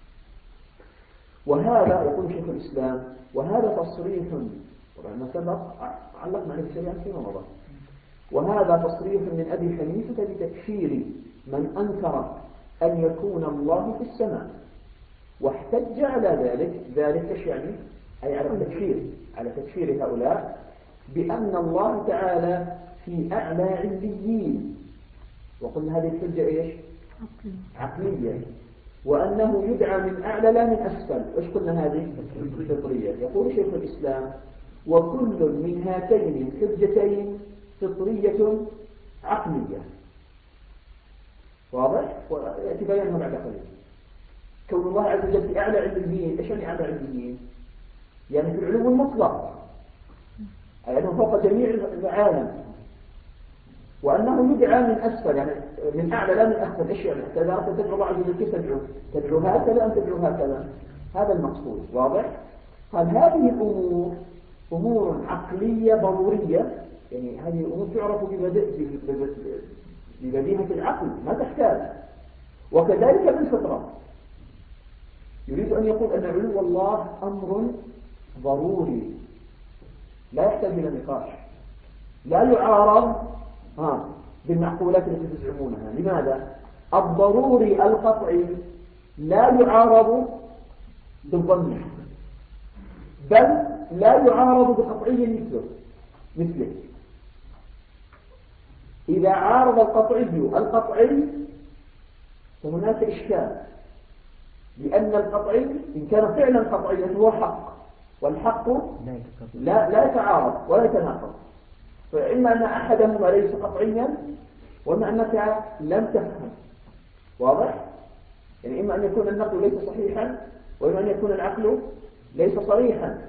وهذا يقول شيخ الإسلام وهذا تصريح، وما سبق علقنا عليه سريعا فيما مضى، وهذا تصريح من أبي حنيفة بتكفير من أنكر أن يكون الله في السماء، واحتج على ذلك إيش يعني؟ أي على تكفير هؤلاء بأن الله تعالى في أعلى عليين. وقلنا هذه الحجة إيش؟ عقلية. وأنه يدعى من أعلى لا من أسفل. إيش قلنا هذه؟ فطرية. يقول شيخ الإسلام وكل من هاتين الحجتين فطرية عقلية. واضح؟ ويأتي بيانها بعد قليل. كون الله عز وجل في أعلى عليين، إيش يعني أعلى عليين؟ يعني في العلو المطلق، أي أنه فوق جميع العالم. وأنه يدعى من أسفل، يعني من أعلى لا من أسفل. إيش يعني؟ إذا أردت تدعو الله عز وجل كيف تدعو هكذا أم تدعو هكذا؟ هذا المقصود. واضح؟ قال هذه الأمور أمور عقلية ضرورية، يعني هذه الأمور تعرف ببديهة العقل ما تحتاج. وكذلك بالفطرة. يريد أن يقول أن علو الله أمر ضروري لا يحتاج إلى نقاش، لا يعارض بالمعقولات التي تزعمونها. لماذا؟ الضروري القطعي لا يعارض بالظن، بل لا يعارض بقطعي مثله. إذا عارض القطعي فهناك إشكال، لأن القطعي إن كان فعلا قطعيا هو حق، والحق لا يتعارض ولا يتناقض. فإما أن أحدهما ليس قطعيا، وإما أنك لم تفهم. واضح؟ يعني إما أن يكون النقل ليس صحيحا، وإما أن يكون العقل ليس صريحا.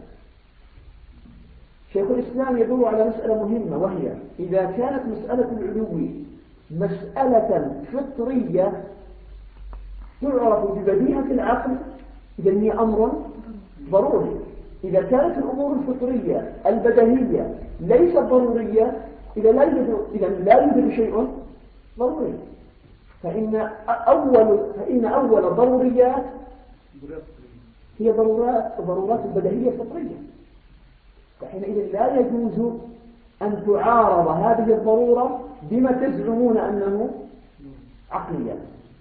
شيخ الإسلام يدور على مسألة مهمة، وهي إذا كانت مسألة العلو مسألة فطرية تعرف ببديهة العقل، إذا هي أمر ضروري. إذا كانت الأمور الفطرية البديهية ليست ضرورية، إذا لا يوجد شيء ضروري. فإن أول ضروريات هي ضرورات البديهية الفطرية. فحينئذ لا يجوز أن تعارض هذه الضرورة بما تزعمون أنه عقليا.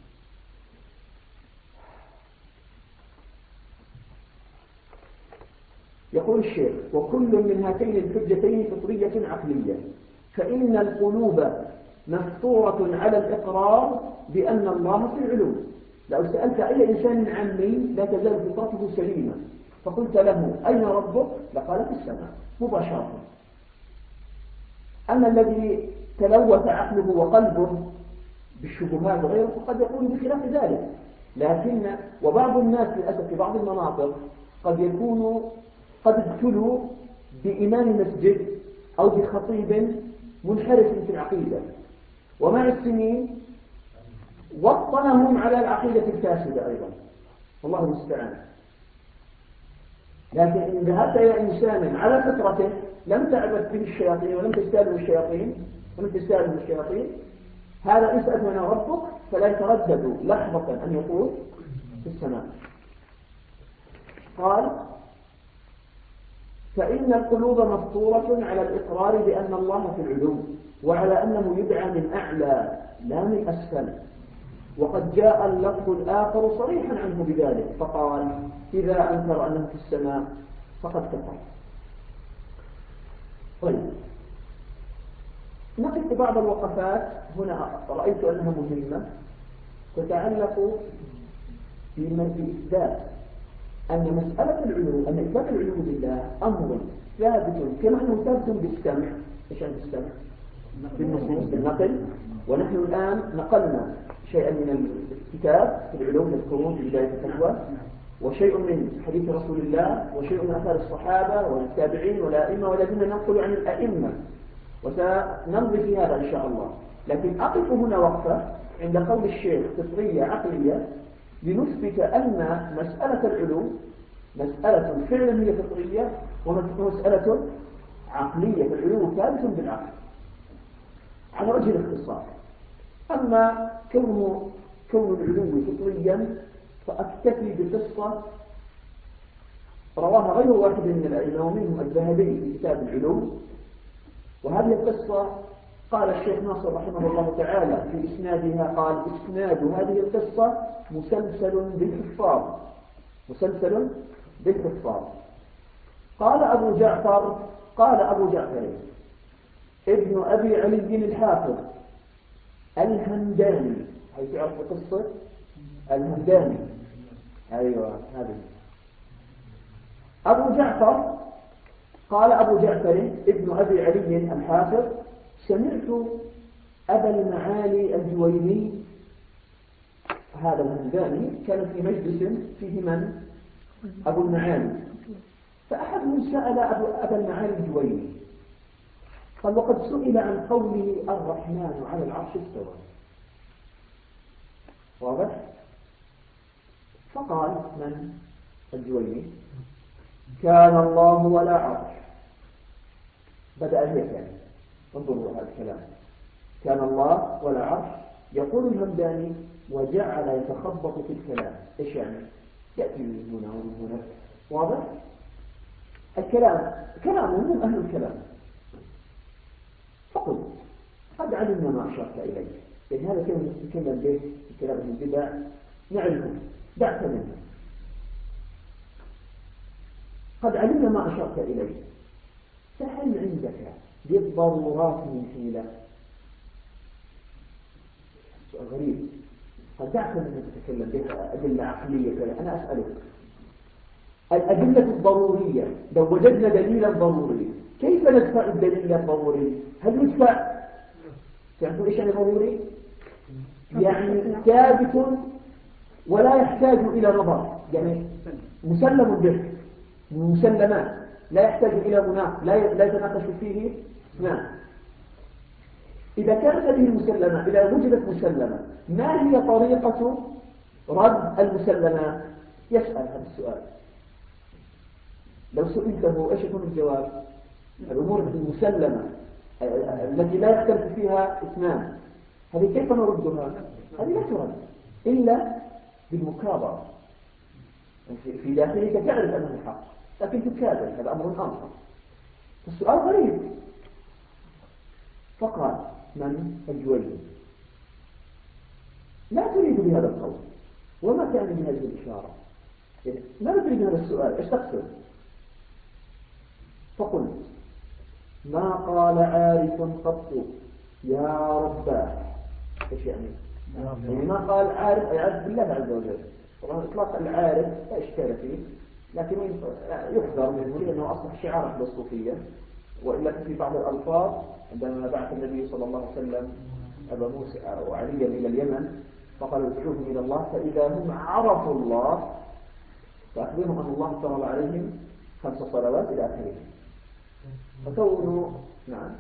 يقول الشيخ: وكل من هاتين الحجتين فطرية عقلية، فإن القلوب مفطورة على الإقرار بأن الله في العلو. لو سألت أي إنسان عمي لا تزال فطرته سليمة فقلت له أين ربك؟ لقال في السماء مباشرة. أما الذي تلوث عقله وقلبه بالشبهات وغيره فقد يقول بخلاف ذلك. وبعض الناس للأسف في بعض المناطق قد ابتلوا بإمام مسجد أو بخطيب منحرف في العقيدة، ومع السنين وطنهم على العقيدة الفاسدة أيضا، الله المستعان. لكن إن ذهبت إلى إنسان على فطرته لم تعبث به الشياطين ولم تستهزئ بالشياطين، هذا إن سألت من ربك فلا يتردد لحظة أن يقول في السماء. قال: فإن القلوب مفطورة على الإقرار بأن الله في العلو، وعلى أنه يدعى من أعلى لا من أسفل. وقد جاء اللفظ الآخر صريحا عنه بذلك، فقال: إذا أنكر أنه في السماء فقد كفر. طيب، نقف بعض الوقفات هنا رأيت أنها مهمة، تتعلق بإثبات أن مسألة العلو، أن إثبات العلو لله أمر ثابت، كما أنه ثابت بالسمع. إيش عن السمع؟ بالنصوص، بالنقل. ونحن الآن نقلنا شيئا من الكتاب في العلو نذكرون في بداية الفتوى، وشيء من حديث رسول الله، وشيء من آثار الصحابة والتابعين والأئمة، ولازلنا ننقل عن الأئمة، وسنمضي في هذا إن شاء الله. لكن أقف هنا وقفة عند قول الشيخ فطرية عقلية، لنثبت أن مسألة العلو مسألة فعلا هي فطرية، ومسألة عقلية. العلو ثابت بالعقل على وجه الاختصار. أما كون العلو فطريا فأكتفي بقصة رواها غير واحد من الأئمة ومنهم الذهبي في كتاب العلو. وهذه القصة قال الشيخ ناصر رحمه الله تعالى في إسنادها، قال: إسناد هذه القصة مسلسل بالحفاظ. قال أبو جعفر ابن أبي علي الحافظ الهمداني. هل تعرف قصة الهمداني؟ أيوة، هذه أبو جعفر. قال أبو جعفر ابن أبي علي الحافظ: سمعت أبا المعالي الجويني. هذا الهمداني كان في مجلس فيه من؟ أبو المعالي. فأحدهم سأل أبا المعالي الجويني، قال: وقد سئل عن قوله الرحمن على العرش استوى، واضح؟ فقال من؟ الجويني: كان الله ولا عرش. بدأ هيك يعني، انظروا هذا الكلام: كان الله ولا عرش. يقول الهمداني: وجعل يتخبط في الكلام. ايش يعني؟ يأتي من هنا ومن هنا، واضح؟ كلامهم أهل الكلام. فقل: قد علمنا ما أشرت إليه. يعني هذا كلمة نتكلم به في كلام البدع نعرفه، دعك منه. قد علمنا ما أشرت إليه، فهل عندك بالضرورات من حيلة؟ سؤال غريب. قد دعك منه تتكلم به أدلة عقلية كذا. أنا أسألك، الأدلة الضرورية لو وجدنا دليلا ضروري كيف ندفع الدليل الضروري؟ هل ندفع؟ تعرفوا إيش يعني ضروري؟ يعني ثابت ولا يحتاج إلى نظر، يعني مسلم به، مسلمات لا يحتاج إلى مناقشة، لا يتناقش فيه. نعم. إذا كانت هذه المسلمة، إذا وجدت مسلمة، ما هي طريقة رد المسلمات؟ يسأل هذا السؤال. لو سئلته ايش يكون الجواب؟ الأمور المسلمة التي لا يختلف فيها اثنان، هذه كيف نردها؟ هذه لا ترد إلا بالمكابرة. في داخلك تعرف أنه حق لكن تكابر، هذا أمر آخر. السؤال غريب. فقال من الجويني لا تريد بهذا القول وما كان بهذه الإشارة، يعني ما تريد هذا السؤال، ايش تقصد؟ فقلت ما قال عارف قط يا رباه. ايش يعني؟ يعني ما قال عارف يعرف بالله عز وجل. طبعا اطلاق العارف لا اشكال فيه، لكن يحذر منه لانه اصبح شعار عند الصوفيه. والا في بعض الالفاظ عندما بعث النبي صلى الله عليه وسلم ابا موسى وعليا الى اليمن فقال ادعوهم الى الله فاذا هم عرفوا الله فاخبرهم ان الله فرض عليهم 5 صلوات الى اخره. فكونوا نعم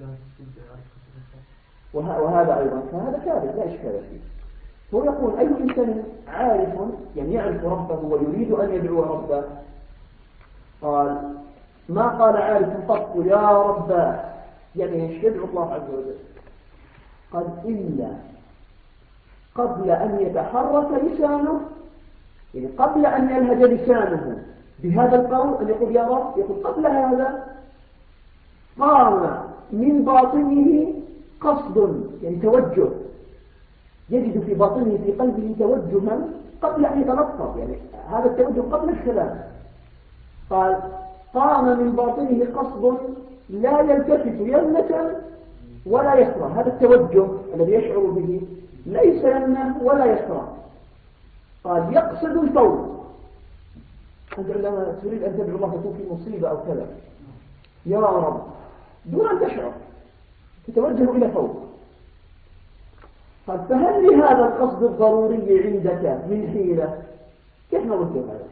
وهذا أيضا فهذا كاذب لا إشكال فيه. هو يقول أي إنسان عارف يعني يعرف ربه ويريد أن يدعو ربه. قال ما قال عارف قط يا رباه، يعني يدعو الله عز وجل. قال إلا قبل أن يتحرك لسانه، يعني قبل أن يلهج لسانه بهذا القول أن يقول يا رب، يقول قبل هذا قام من باطنه قصد، يعني توجه، يجد في باطنه في قلبه توجها قبل أن يتلفظ، يعني هذا التوجه قبل الكلام. قال قام من باطنه قصد لا يلتفت يمنة ولا يسرى. هذا التوجه الذي يشعر به ليس يمنة ولا يسرى. قال يقصد الفوز. أنت عندما تريد أن تدعو الله تكون في مصيبة أو كذا يا رب دون أن تشعر تتوجه إلى فوق. قال فهل لهذا القصد الضروري عندك من حيلة؟ كيف نرد هذا؟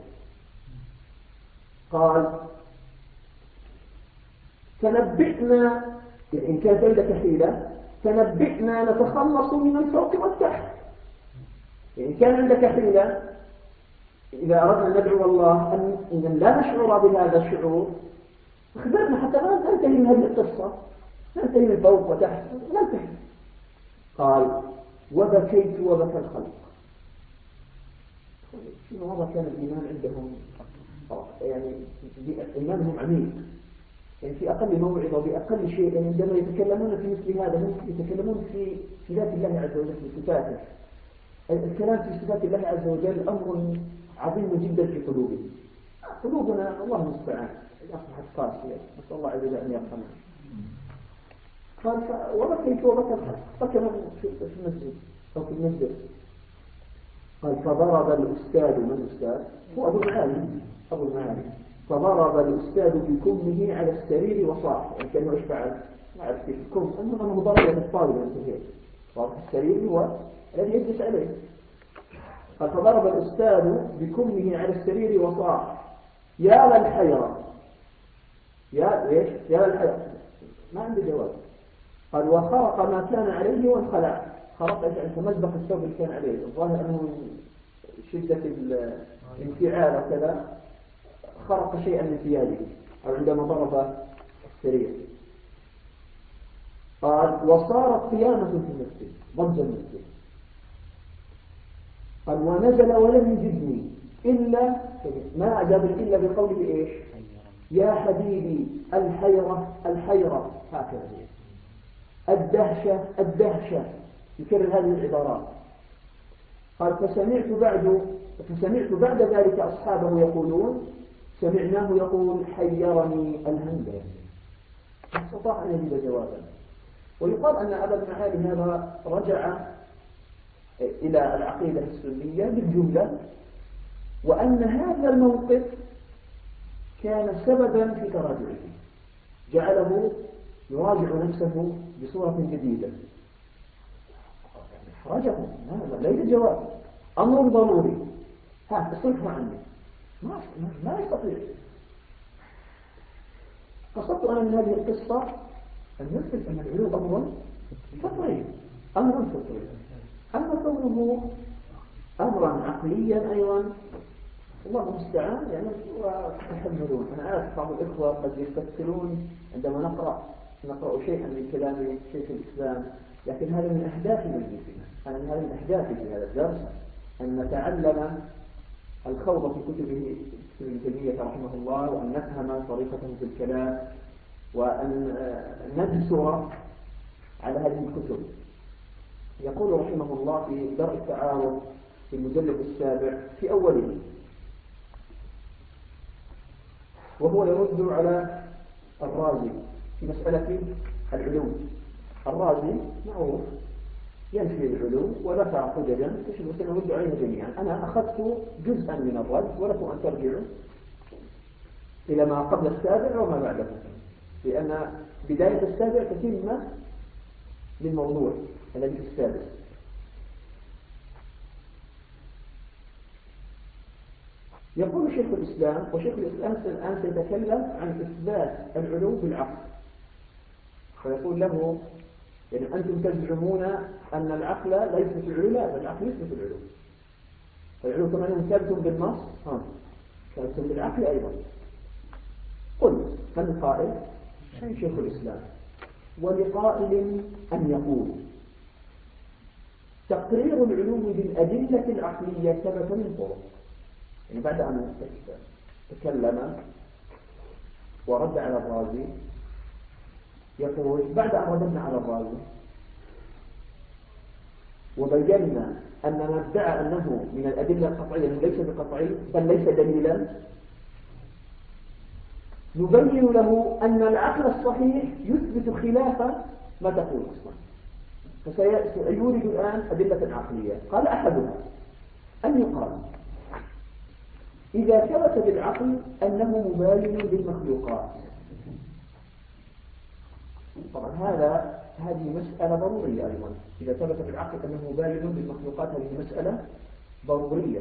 قال تنبئنا، يعني إن كانت عندك حيلة تنبئنا نتخلص من الفوق والتحت. يعني كان عندك حيلة إذا أردنا أن ندعو الله أن لا نشعر بهذا الشعور أخبرنا حتى لا ننتهي من هذه القصة، ننتهي من فوق وتحت ننتهي. قال وبكيت وبكى الخلق. شنو هذا؟ كان الإيمان عندهم يعني إيمانهم عميق، يعني في أقل موعظة بأقل شيء، يعني عندما يتكلمون في مثل هذا هم يتكلمون في ذات الله عز وجل في صفاته. الكلام في صفات الله عز وجل أمر عظيم جدا في قلوبهم. قلوبنا الله المستعان أصبحت قاسية، نسأل الله عز وجل أن يرحمنا. قال وبكيت وبكى الخلق. بكى في المسجد أو في المسجد. قال فضرب الأستاذ، من الأستاذ؟ هو أبو المعالي. فضرب الأستاذ بكمه على السرير وصاح، يعني كأنه إيش فعل؟ ما أعرف كيف الكم، أنه ضرب بالطاولة الكثير. صار السرير هو الذي يجلس عليه. قال فضرب الأستاذ بكمه على السرير وصاح يا للحيرة. يا إيش؟ يا للحيرة، ما عنده جواب. قال وخرق ما كان عليه وانخلع. خرق إيش؟ يعني مزبق الثوب اللي كان عليه، الظاهر أنه شدة الانفعال وكذا خرق شيئا من ثيابه أو عندما ضرب السرير. قال وصارت قيامة في المسجد، ضج المسجد. قال ونزل ولم يجدني إلا، ما أجاب إلا بقوله إيش؟ يا حبيبي الحيرة الحيرة، هكذا الدهشة الدهشة، يكرر هذه العبارات. قال فسمعت بعد ذلك أصحابه يقولون سمعناه يقول حيرني الهندل. استطاع أن يجد جوابا. ويقال أن أبا المعالي هذا رجع إلى العقيدة السنية بالجملة، وأن هذا الموقف كان سببا في تراجعه، جعله يراجع نفسه بصورة جديدة. رجعه ليس جواب، أمر ضروري، اصرفه عني، ما يستطيع. قصدت أنا من هذه القصة أن نثبت أن العلو أمر فطري، أما كونه أمرا عقليا أيضا الله المستعان، يعني وتحملون. أنا أعرف بعض الإخوة قد يستفسرون عندما نقرأ شيئا من كلام شيخ الإسلام، لكن هذا من أهداف مجلسنا، أنا من هذه الأهداف في هذا الدرس أن نتعلم الخوض في كتبه ابن تيمية رحمه الله، وأن نفهم طريقته في الكلام، وأن نجسر على هذه الكتب. يقول رحمه الله في درء التعارض في المجلد السابع في أوله، وهو يرد على الرازي في مسألة العلو. الرازي معروف ينفي العلو ونفع حججا سنرد عليها جميعا. أنا أخذت جزءا من الرد ولكم أن ترجعوا إلى ما قبل السابع وما بعده، لأن بداية السابع تتم للموضوع الذي في السادس. يقول شيخ الإسلام، وشيخ الإسلام الآن سيتكلم عن إثبات العلو بالعقل، فيقول له يعني أنتم تزعمون أن العقل لا يثبت العلو، لا بل العقل يثبت العلو، فالعلو كما أنهم ثابتون بالنص ثابتون بالعقل أيضا. قل من القائل؟ شيخ الإسلام. ولقائل أن يقول تقرير العلو بالأدلة العقلية ثبت من طرق. يعني بعد أن تكلم ورد على الرازي يقول بعد أن ردنا على الرازي وبينا أن ما ادعى أنه من الأدلة القطعية ليس بقطعي بل ليس دليلا، نبين له أن العقل الصحيح يثبت خلاف ما تقول أصلا. فسيورد الآن أدلة عقلية. قال أحدها أن يقال إذا ثبت بالعقل أنه مباين للمخلوقات. طبعا هذه مسألة ضرورية أيضا. إذا ثبت بالعقل أنه مباين للمخلوقات هذه مسألة ضرورية.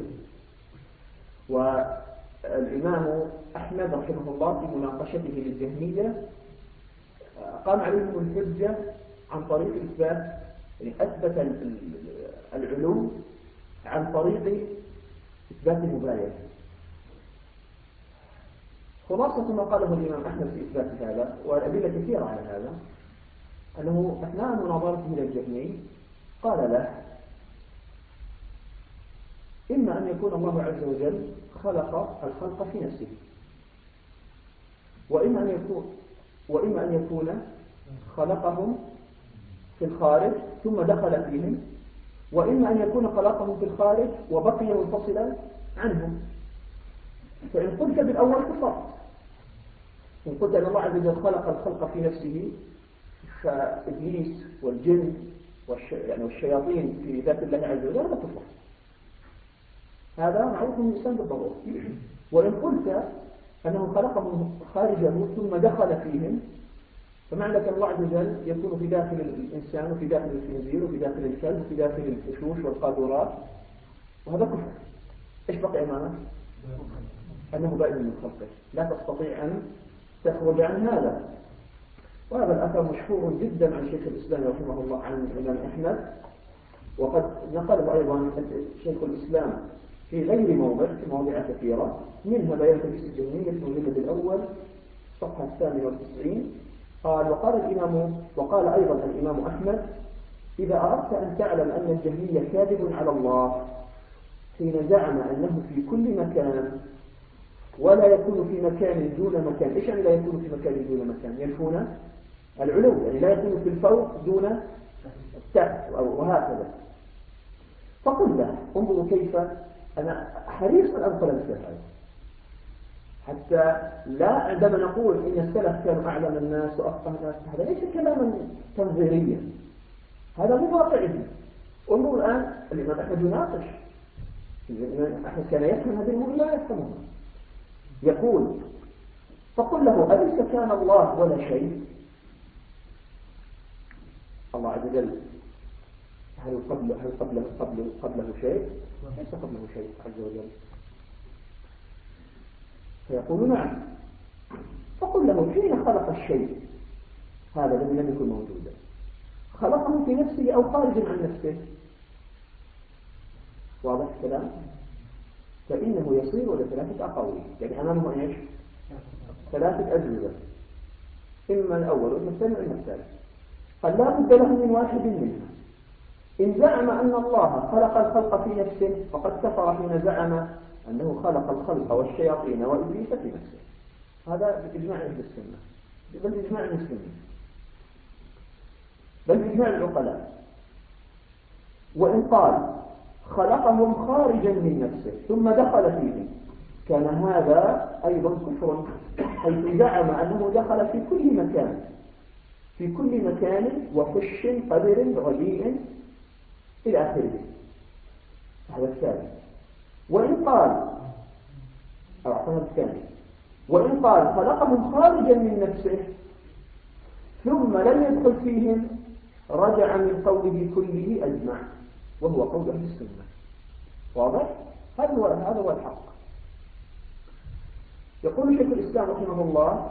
والإمام أحمد رحمه الله في مناقشته للجهمية قام عليهم الحجة عن طريق إثبات، يعني أثبت العلو عن طريق إثبات المباين. خلاصة ما قاله الإمام أحمد في إثبات هذا، والأدلة كثيرة على هذا، أنه أثناء مناظرته للجهمي قال له إما أن يكون الله عز وجل خلق الخلق في نفسه، وإما أن يكون خلقهم في الخارج ثم دخل فيهم، وإما أن يكون خلقهم في الخارج وبقي منفصلا عنهم. فإن قلت بالأول كفرت. إن قلت أن الله عز وجل خلق الخلق في نفسه فإبليس والجن والشياطين في ذات الله عز وجل هذا كفر. هذا معروف من الإسلام بالضرورة. وإن قلت أنه خلقهم خارجه ثم دخل فيهم، فمعنى أن الله عز وجل يكون في داخل الإنسان وفي داخل الخنزير وفي داخل الكلب وفي داخل الفشوش والقاذورات، وهذا كفر. إيش بقي أمامك؟ أنه بائن من خلقه، لا تستطيع أن تخرج عن هذا. وهذا الأثر مشهور جدا عن شيخ الإسلام رحمه الله عن الإمام أحمد، وقد نقله أيضا شيخ الإسلام في غير موضع، في مواضع كثيرة، منها بيان تلبيس الجهمية في المجلد الأول صفحة 98. وقال أيضا الإمام أحمد إذا أردت أن تعلم أن الجهمية كاذب على الله حين زعم أنه في كل مكان ولا يكون في مكان دون مكان. إيش يعني لا يكون في مكان دون مكان؟ ينفون العلو، يعني لا يكون في الفوق دون التحت وهكذا. فقل له انظروا كيف أنا حريص أن أنقل الفعل، حتى لا عندما نقول إن السلف كانوا أعلم الناس وأفقه الناس، هذا ليس كلاما تنظيريا، هذا من واقعه. انظروا الآن الإمام أحمد يناقش، الإمام أحمد كان يفهم هذه الأمور لا يفهمها. يقول فقل له أليس كان الله ولا شيء؟ الله عز وجل هل قبله شيء؟ ليس قبله شيء عز وجل. فيقول نعم. فقل له حين خلق الشيء هذا الذي لم يكن موجودا خلقه في نفسه أو خارج عن نفسه؟ واضح الكلام؟ فإنه يصير إلى ثلاثة أقاويل، يعني أمامه إيش؟ ثلاثة أجوبة، إما الأول وإما الثاني وإما الثالث. قال لا بد له من واحد منها. إن زعم أن الله خلق الخلق في نفسه فقد كفر حين زعم أنه خلق الخلق والشياطين وإبليس في نفسه. هذا بإجماع أهل السنة، بل بإجماع المسلمين. بل بإجماع العقلاء. وإن قال خلقهم خارجا من نفسه ثم دخل فيهم كان هذا أيضا كفر، حيث زعم أنه دخل في كل مكان، في كل مكان وفش قدر رديء إلى آخره. هذا الثاني. وإن قال وإن قال خلقهم خارجا من نفسه ثم لم يدخل فيهم رجع من قوله كله أجمع، وهو قول أهل السنة. واضح؟ هذا هو الحق. يقول شيخ الإسلام رحمه الله: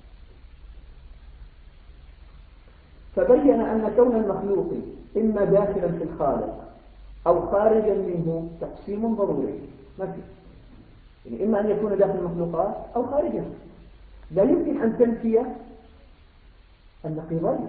فبين أن كون المخلوق إما داخلا في الخالق أو خارجا منه تقسيم ضروري، ما في يعني إما أن يكون داخل المخلوقات أو خارجا، لا يمكن أن تنفي النقيضين.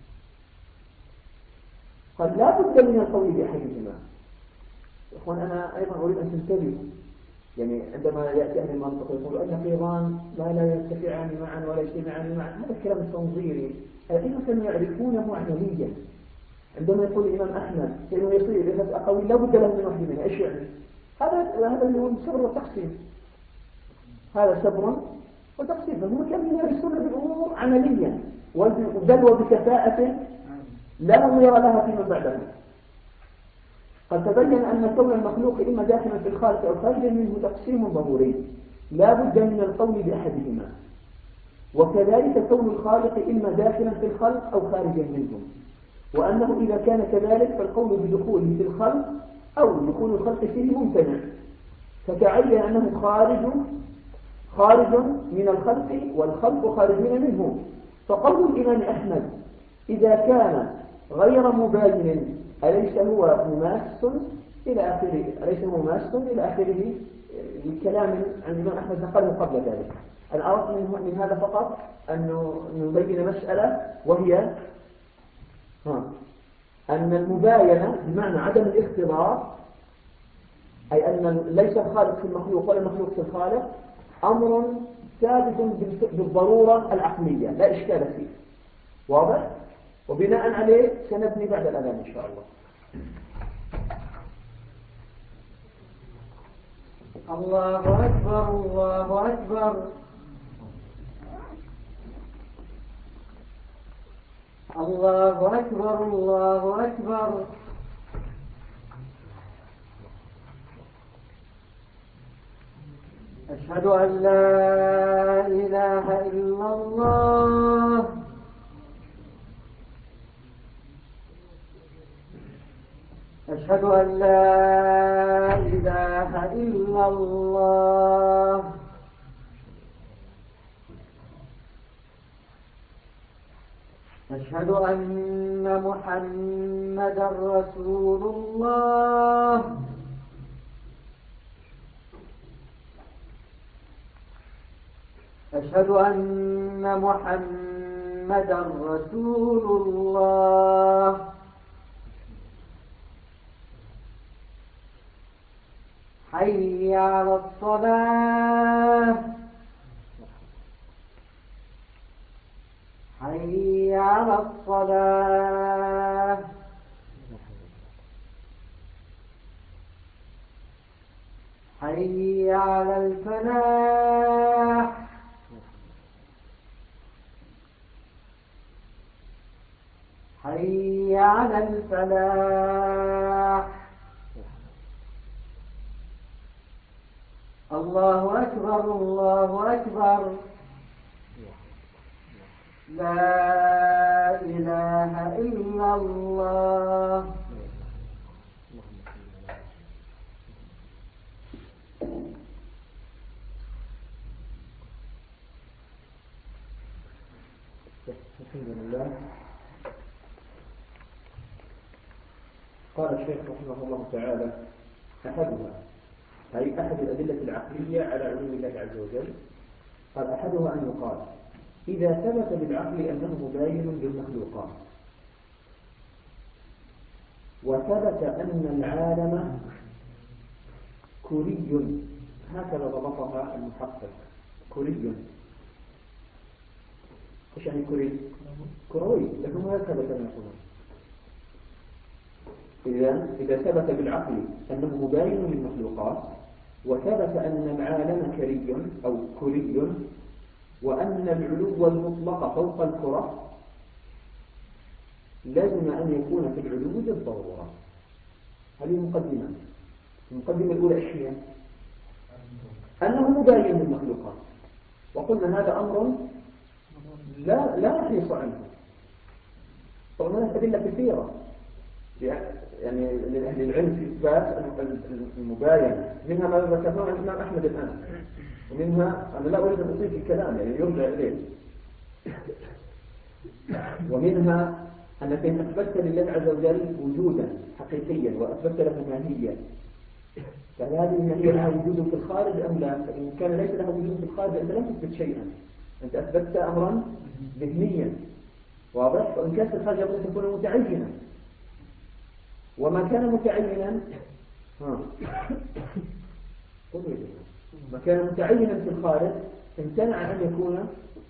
قال لا بد من القول بأحدهما. إخوان أنا أيضا أريد أن تنتبهوا، يعني عندما يأتي أهل المنطق يقول النقيضان لا يتفعان معا ولا يجتمعان معا، هذا الكلام التنظيري الأئمة يعرفونه عمليا. عندما يقول الإمام أحمد إنه يصير إلى ثلاث أقاويل لا بد له من واحد منها، إيش يعني؟ هذا اللي هو صبر وتقسيم، هذا صبر وتقسيم. فهم كانوا يرسلون بالأمور عمليا بل وبكفاءة لا نظير لها فيما بعدها. قد تبين أن كون المخلوق إما داخلا في الخالق أو خارجا منه تقسيم ضروري لا بد من القول بأحدهما، وكذلك كون الخالق إما داخلا في الخلق أو خارجا منه، وأنه إذا كان كذلك فالقول بدخوله في الخلق أو دخول الخلق فيه ممتنع، فتعين أنه خارج من الخلق والخلق خارجين منه. فقول الإمام أحمد إذا كان غير مباين أليس هو مماس إلى آخره الكلام عن الإمام أحمد نقله قبل ذلك. أنا أردت من هذا فقط أن نبين مسألة، وهي أن المباينة بمعنى عدم الاختلاط، أي أن ليس الخالق في المخلوق ولا المخلوق في الخالق، أمر ثابت بالضرورة العقلية لا إشكال فيه. واضح؟ وبناء عليه سنبني بعد الأذان إن شاء الله. الله أكبر الله أكبر. الله أكبر الله أكبر. أشهد أن لا إله إلا الله. أشهد أن لا إله إلا الله. أشهد أن محمدا رسول الله. أشهد أن محمدا رسول الله. حي على الصلاة. حي على الصلاة. حي على الفلاح. حي على الفلاح. الله أكبر الله أكبر. لا إله إلا الله. الحمد لله. قال الشيخ رحمه الله تعالى: أحدها، أي أحد الأدلة العقلية على علوم الله عز وجل، قال أحدها أن يقال إذا ثبت بالعقل أنه مباين للمخلوقات، وثبت أن العالم كري، هكذا ضبطها المحقق، كري. إيش يعني كري؟ كروي، لكن ما ثبت أن يكون إذا ثبت بالعقل أنه مباين للمخلوقات، وثبت أن العالم كري أو كري، وأن العلو المطلق فوق الكرة، لازم أن يكون في العلو بالضرورة. هذه مقدمة. المقدمة الأولى إيش هي؟ أنه مباين للمخلوقات، وقلنا هذا أمر لا نحيص عنه. طبعا هناك أدلة كثيرة يعني لأهل العلم في إثبات المباينة، منها ما ذكرناه عن الإمام أحمد الآن، ومنها أنا لا أريد أن أطيل في الكلام يعني يرجع إليه، ومنها أنك إن أثبتت لله عز وجل وجودا حقيقيا وأثبتت له ماهية، فهل هذه الماهية لها وجود في الخارج أم لا؟ فإن كان ليس لها وجود في الخارج أنت لم تثبت شيئا، أنت أثبتت أمرا ذهنيا واضح، وإن كانت الخارج يجب أن تكون متعينا، وما كان متعينا ما كان متعينا في الخارج امتنع أن يكون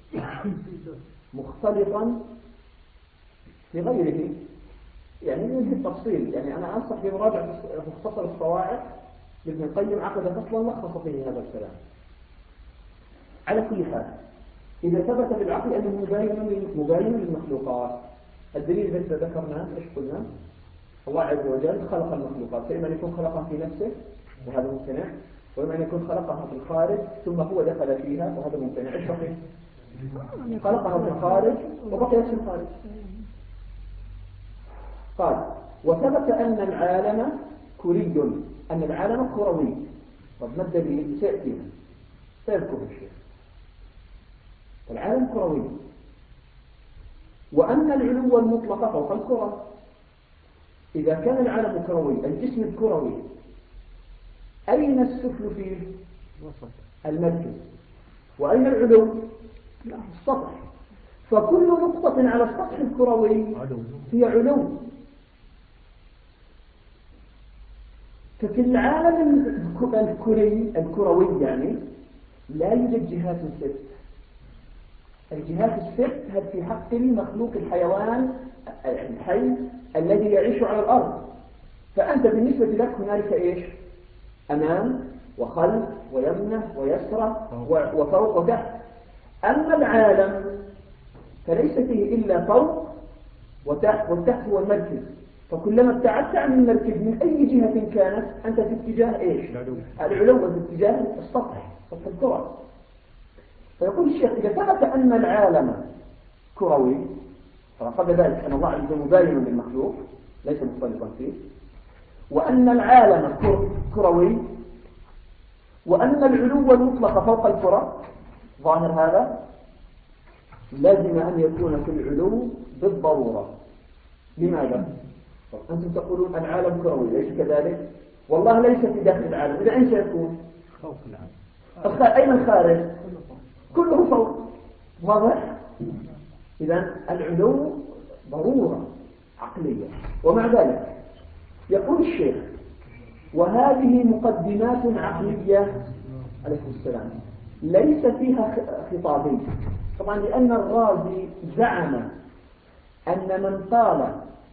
مختلطا في غيره. يعني من التفصيل، يعني أنا أنصح بمراجعة مختصر الصواعق لابن القيم، عقد فصلا لخص فيه هذا الكلام. على كل حال، إذا ثبت بالعقل أنه مباين للمخلوقات، الدليل الذي ذكرناه ايش قلنا؟ الله عز وجل خلق المخلوقات، فإما أن يكون خلقها في نفسه وهذا ممتنع، وإما أن يكون خلقها في الخارج ثم هو دخل فيها وهذا ممتنع. ايش بقي؟ خلقها في الخارج وبقيت في الخارج. قال وثبت أن العالم كري، أن العالم كروي. طب ما الدليل؟ سيأتينا سيذكر الشيخ. العالم كروي، وأن العلو المطلق فوق الكرة. إذا كان العالم كروي، الجسم الكروي، أين السفل فيه؟ المركز. وأين العلو؟ السطح. فكل نقطة على السطح الكروي هي علو. ففي العالم الكروي يعني لا يوجد جهات ست. الجهات الست هل في حق المخلوق الحيوان الحي الذي يعيش على الأرض. فأنت بالنسبة لك هنالك إيش؟ أمام وخلف ويمنة ويسرى وفوق وتحت. أما العالم فليس فيه إلا فوق وتحت، والتحت هو المركز. فكلما ابتعدت عن المركز من أي جهة كانت أنت في اتجاه إيش؟ العلو، في اتجاه السطح، سطح الكرة. فيقول الشيخ إذا ثبت أن العالم كروي، فقبل ذلك أن الله عز وجل مباين للمخلوق ليس مختلطا فيه، وأن العالم كروي، وأن العلو المطلق فوق الكرة، ظاهر هذا لازم أن يكون في العلو بالضرورة. لماذا؟ أنتم تقولون العالم كروي، ليس كذلك؟ والله ليس في داخل العالم، إذا أين سيكون؟ فوق العالم. أين الخارج؟ كله فوق. واضح؟ إذا العلو ضرورة عقلية. ومع ذلك يقول الشيخ وهذه مقدمات عقلية عليه السلام ليس فيها خطابي. طبعا لأن الرازي زعم أن من قال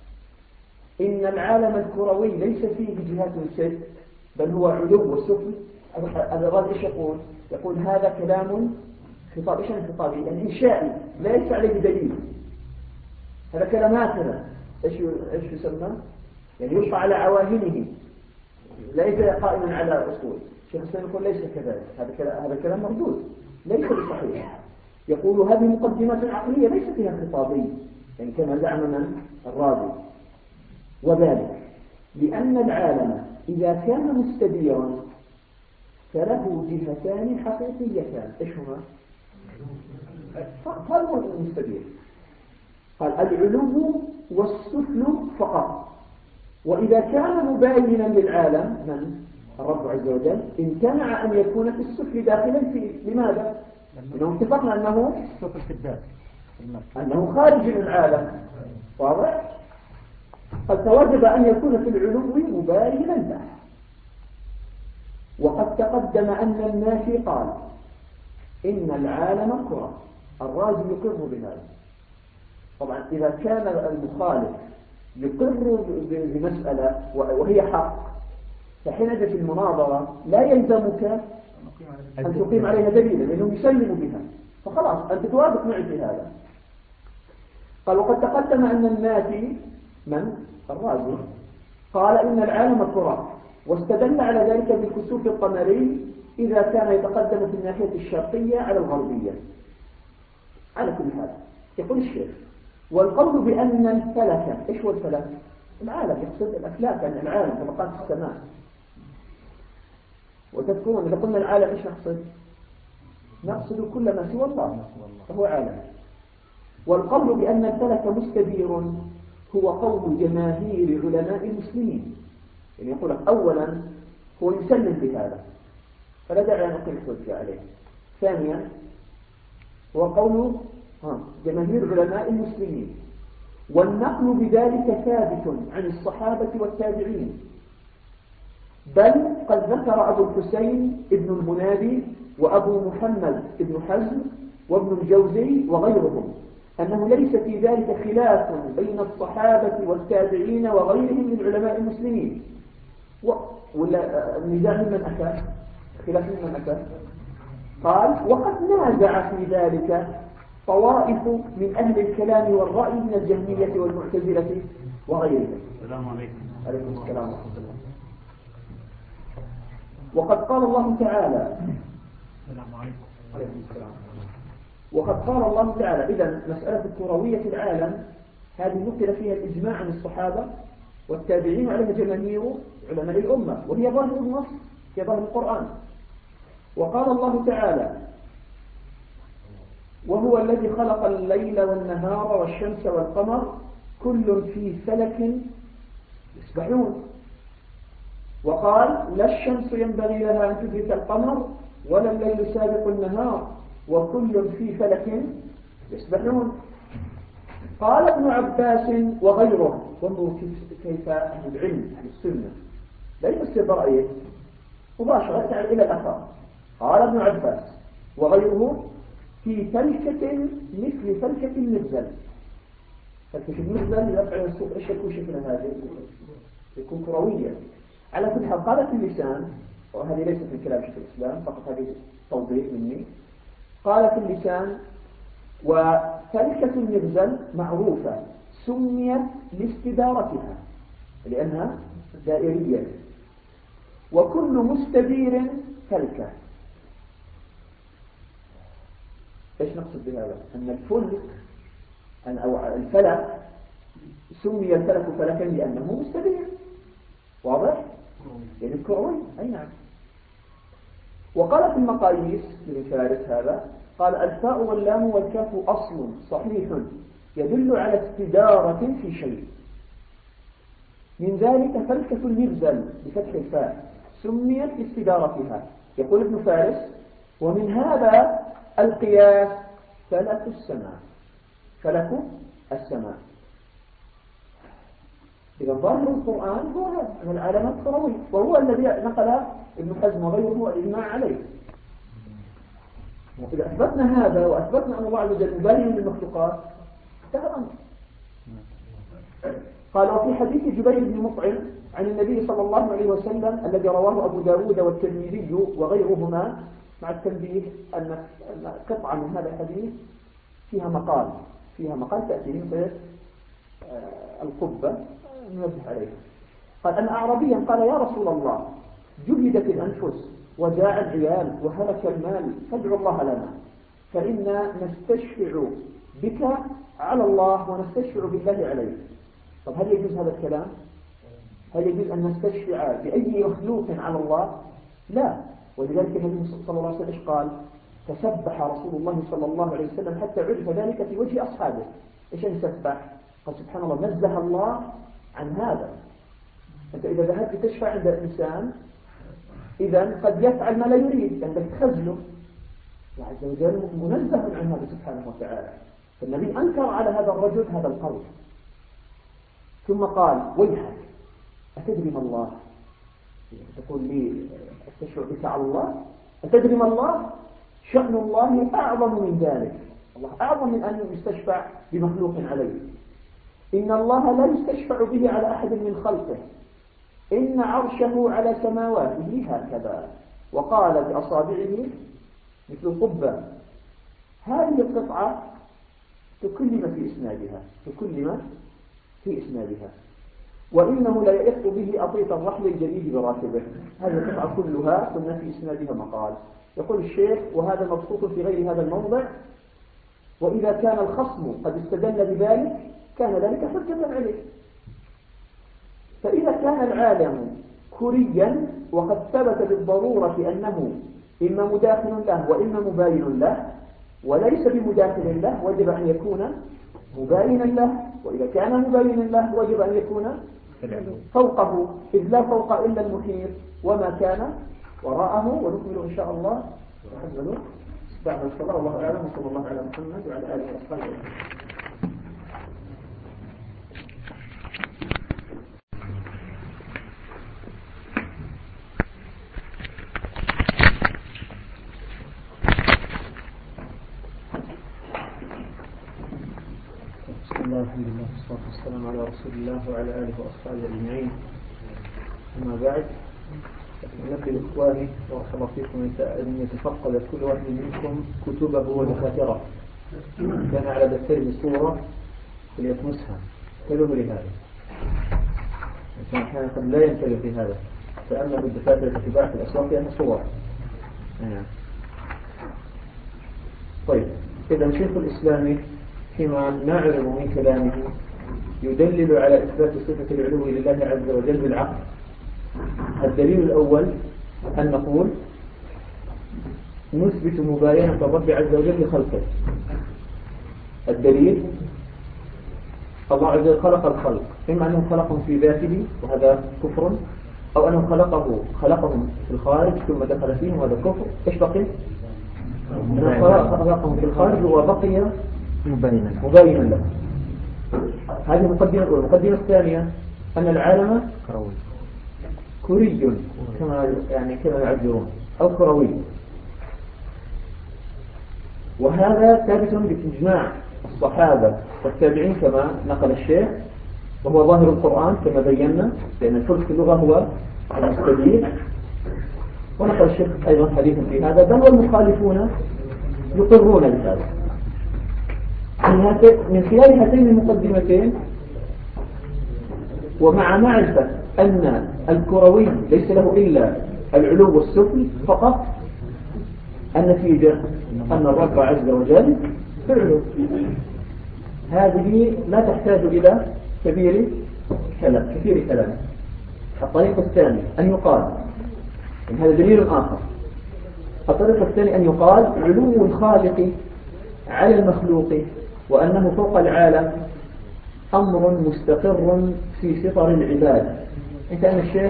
إن العالم الكروي ليس فيه جهات ست بل هو علو وسفل، الرازي ايش يقول؟ يقول هذا كلام خطابي. ايش خطابي؟ يعني إنشائي ليس عليه دليل. هذا كلام هكذا ايش يسمى؟ يعني يلقى على عواهنه، ليس قائما على أصول. الشيخ الإسلام يقول ليس كذلك، هذا كلام مردود ليس بصحيح. يقول هذه مقدمات عقلية ليس فيها خطابي، يعني كما زعم من الرازي. وذلك لأن العالم إذا كان مستديرا فله جهتان حقيقيتان. ايش هما؟ هذا هو المستدير. قال العلو والسفل فقط. وإذا كان مباينا للعالم من الرب عز وجل امتنع أن يكون في السفل داخلا فيه. لماذا؟ لأنه اتفقنا أنه السفل في الداخل، أنه خارج من العالم. واضح؟ قد توجب أن يكون في العلو مباينا له. وقد تقدم أن النافي قال إن العالم كرة. الرازي يقر بهذا. طبعا إذا كان المخالف يقر بمسألة وهي حق، فحينئذ في المناظرة لا يلزمك أن تقيم عليها دليلا لأنهم يسلموا بها، فخلاص أنت توافق معي في هذا. قال وقد تقدم أن الناتي من الرازي قال إن العالم كرة، واستدل على ذلك بالكسوف القمري إذا كان يتقدم في الناحية الشرقية على الغربية. على كل حال يقول الشيخ والقول بأن الفلك، إيش هو الفلك؟ العالم، يقصد الأفلاك، يعني العالم طبقات السماء. وتذكرون إذا قلنا العالم إيش نقصد؟ نقصد كل ما سوى الله فهو عالم. والقول بأن الفلك مستدير هو قول جماهير علماء المسلمين، يعني يقول لك أولا هو يسلم بهذا فلا داعي أن نقيم حجة عليه. ثانيا هو قول جماهير علماء المسلمين، والنقل بذلك ثابت عن الصحابة والتابعين، بل قد ذكر أبو الحسين ابن المنادي وأبو محمد ابن حزم وابن الجوزي وغيرهم أنه ليس في ذلك خلاف بين الصحابة والتابعين وغيرهم من علماء المسلمين. ولا النزاع من أتى؟ خلاف من أتى؟ قال وقد نازع في ذلك طوائف من أهل الكلام والرأي من الجهمية والمعتزلة وغيرهم. السلام عليكم. عليكم السلام ورحمة الله. وقد قال الله تعالى السلام عليكم. عليكم السلام. وقد قال الله تعالى إذن مسألة كروية العالم هذه نقل فيها الإجماع عن الصحابة والتابعين عليها جماهير علماء الأمة، وهي ظاهر النص في ظاهر القرآن. وقال الله تعالى وهو الذي خلق الليل والنهار والشمس والقمر كل في فلك يسبحون. وقال لا الشمس ينبغي لها أن تدرك القمر ولا الليل سابق النهار وكل في فلك يسبحون. قال ابن عباس وغيره، وانظروا كيف أهل العلم أهل السنة لا يفسر برأيه مباشرة تعال إلى الأثر. قال ابن عباس وغيره في فلكة مثل فلكة المغزل. فلكة المغزل يقع السوق إيش يكون شكلها هذا؟ يكون كروية. على كل حال قالت اللسان، وهذه ليست من كلام شيخ الإسلام فقط هذه توضيح مني، قالت اللسان وفلكة المغزل معروفة سميت لاستدارتها لأنها دائرية، وكل مستدير فلكة. ايش نقصد بهذا؟ أن الفلك أو الفلك سمي الفلك فلكا لأنه مستدير. واضح؟ يعني الكروي أي نعم. وقال في المقاييس لابن فارس هذا قال الفاء واللام والكاف أصل صحيح يدل على استدارة في شيء، من ذلك فلكة المغزل بفتح الفاء سميت لاستدارتها. يقول ابن فارس ومن هذا القياس فلك السماء. فلك السماء. إذا ظاهر القرآن هو هذا أن العالم الكروي، وهو الذي نقل ابن حزم وغيره الإجماع عليه. وإذا أثبتنا هذا وأثبتنا أن الله عز وجل مبين للمخلوقات انتهى الأمر. قال وفي حديث جبير بن مطعم عن النبي صلى الله عليه وسلم الذي رواه أبو داود والترمذي وغيرهما، مع التنبيه أن قطعة من هذا الحديث فيها مقال تأتي مثل القبة ننبه عليها. قال أن أعرابيا قال يا رسول الله جهدت الأنفس وجاع العيال وهلك المال فادعوا الله لنا فإنا نستشفع بك على الله ونستشفع بالله عليك. طب هل يجوز هذا الكلام؟ هل يجوز أن نستشفع بأي مخلوق على الله؟ لا. ولذلك النبي صلى الله عليه وسلم قال تسبح رسول الله صلى الله عليه وسلم حتى عرف ذلك في وجه أصحابه. إيش يسبح؟ قال سبحان الله نزه الله عن هذا. أنت إذا ذهبت تشفع عند الإنسان إذن قد يفعل ما لا يريد لأنك تخزله. الله عز وجل منزه عن هذا سبحانه وتعالى. فالنبي أنكر على هذا الرجل هذا القول، ثم قال ويحك أتدري ما الله؟ تقول لي استشفع بك على الله؟ أتدري ما الله؟ شأن الله أعظم من ذلك. الله أعظم من أن يستشفع بمخلوق عليه. إن الله لا يستشفع به على أحد من خلقه، إن عرشه على سماواته هكذا، وقال بأصابعه مثل القبة. هذه القطعة تكلم في إسنادها، وإنه لا يئق به أطيط الرحل الجديد براكبه. هذه القطعة كلها كنا في إسنادها مقال. يقول الشيخ: وهذا مبسوط في غير هذا الموضع، وإذا كان الخصم قد استدل بذلك كان ذلك حجة عليه. فإذا كان العالم كريا وقد ثبت بالضرورة أنه إما مداخل له وإما مباين له، وليس بمداخل له وجب أن يكون مباينا له، وإذا كان مباينا له وجب أن يكون فوقه، إذ لا فوق إلا المحيط وما كان وراءه. ونكمل إن شاء الله بعد الصلاة. والله أعلم، وصلى الله على محمد وعلى آله وصحبه أجمعين. الحمد لله والصلاة والسلام على رسول الله وعلى آله وأصحابه أجمعين. أما بعد، نبي إخواني ورحمة الله فيكم أن يتفقد كل واحد منكم كتبه ودفاتره. كان على دفتره صورة فليطمسها، انتبهوا لهذا، عشان أحيانا قد لا ينتبه في هذا. فأما بالدفاتر التي تباع في الأسواق فيها صور. طيب، إذا شيخ الإسلام فيما نعرف من كلامه يدلل على إثبات صفة العلو لله عز وجل بالعقل. الدليل الأول أن نقول نثبت مباينة الرب عز وجل لخلقه. الدليل: الله عز وجل خلق الخلق، إما أنه خلقهم في ذاته وهذا كفر، أو أنه خلقهم في الخارج ثم دخل فيهم وهذا كفر. إيش بقي؟ أنه خلقهم في الخارج وبقي مباينا له. هذه المقدمة الأولى. المقدمة الثانية أن العالم كري كما يعبرون، أو كروي، وهذا ثابت بإجماع الصحابة والتابعين كما نقل الشيخ، وهو ظاهر القرآن كما بينا، لأن الفرق في اللغة هو المستدير. ونقل الشيخ أيضا حديثا في هذا، بل والمخالفون يقرون بهذا. من خلال هاتين المقدمتين ومع معرفة أن الكروي ليس له إلا العلو والسفل فقط، النتيجة أن الرب عز وجل في العلو. هذه لا تحتاج إلى كثير كلام. الطريق الثاني أن يقال، إن هذا دليل آخر. الطريق الثاني أن يقال علو الخالق على المخلوق وأنه فوق العالم أمر مستقر في فطر العباد. انت أن الشيخ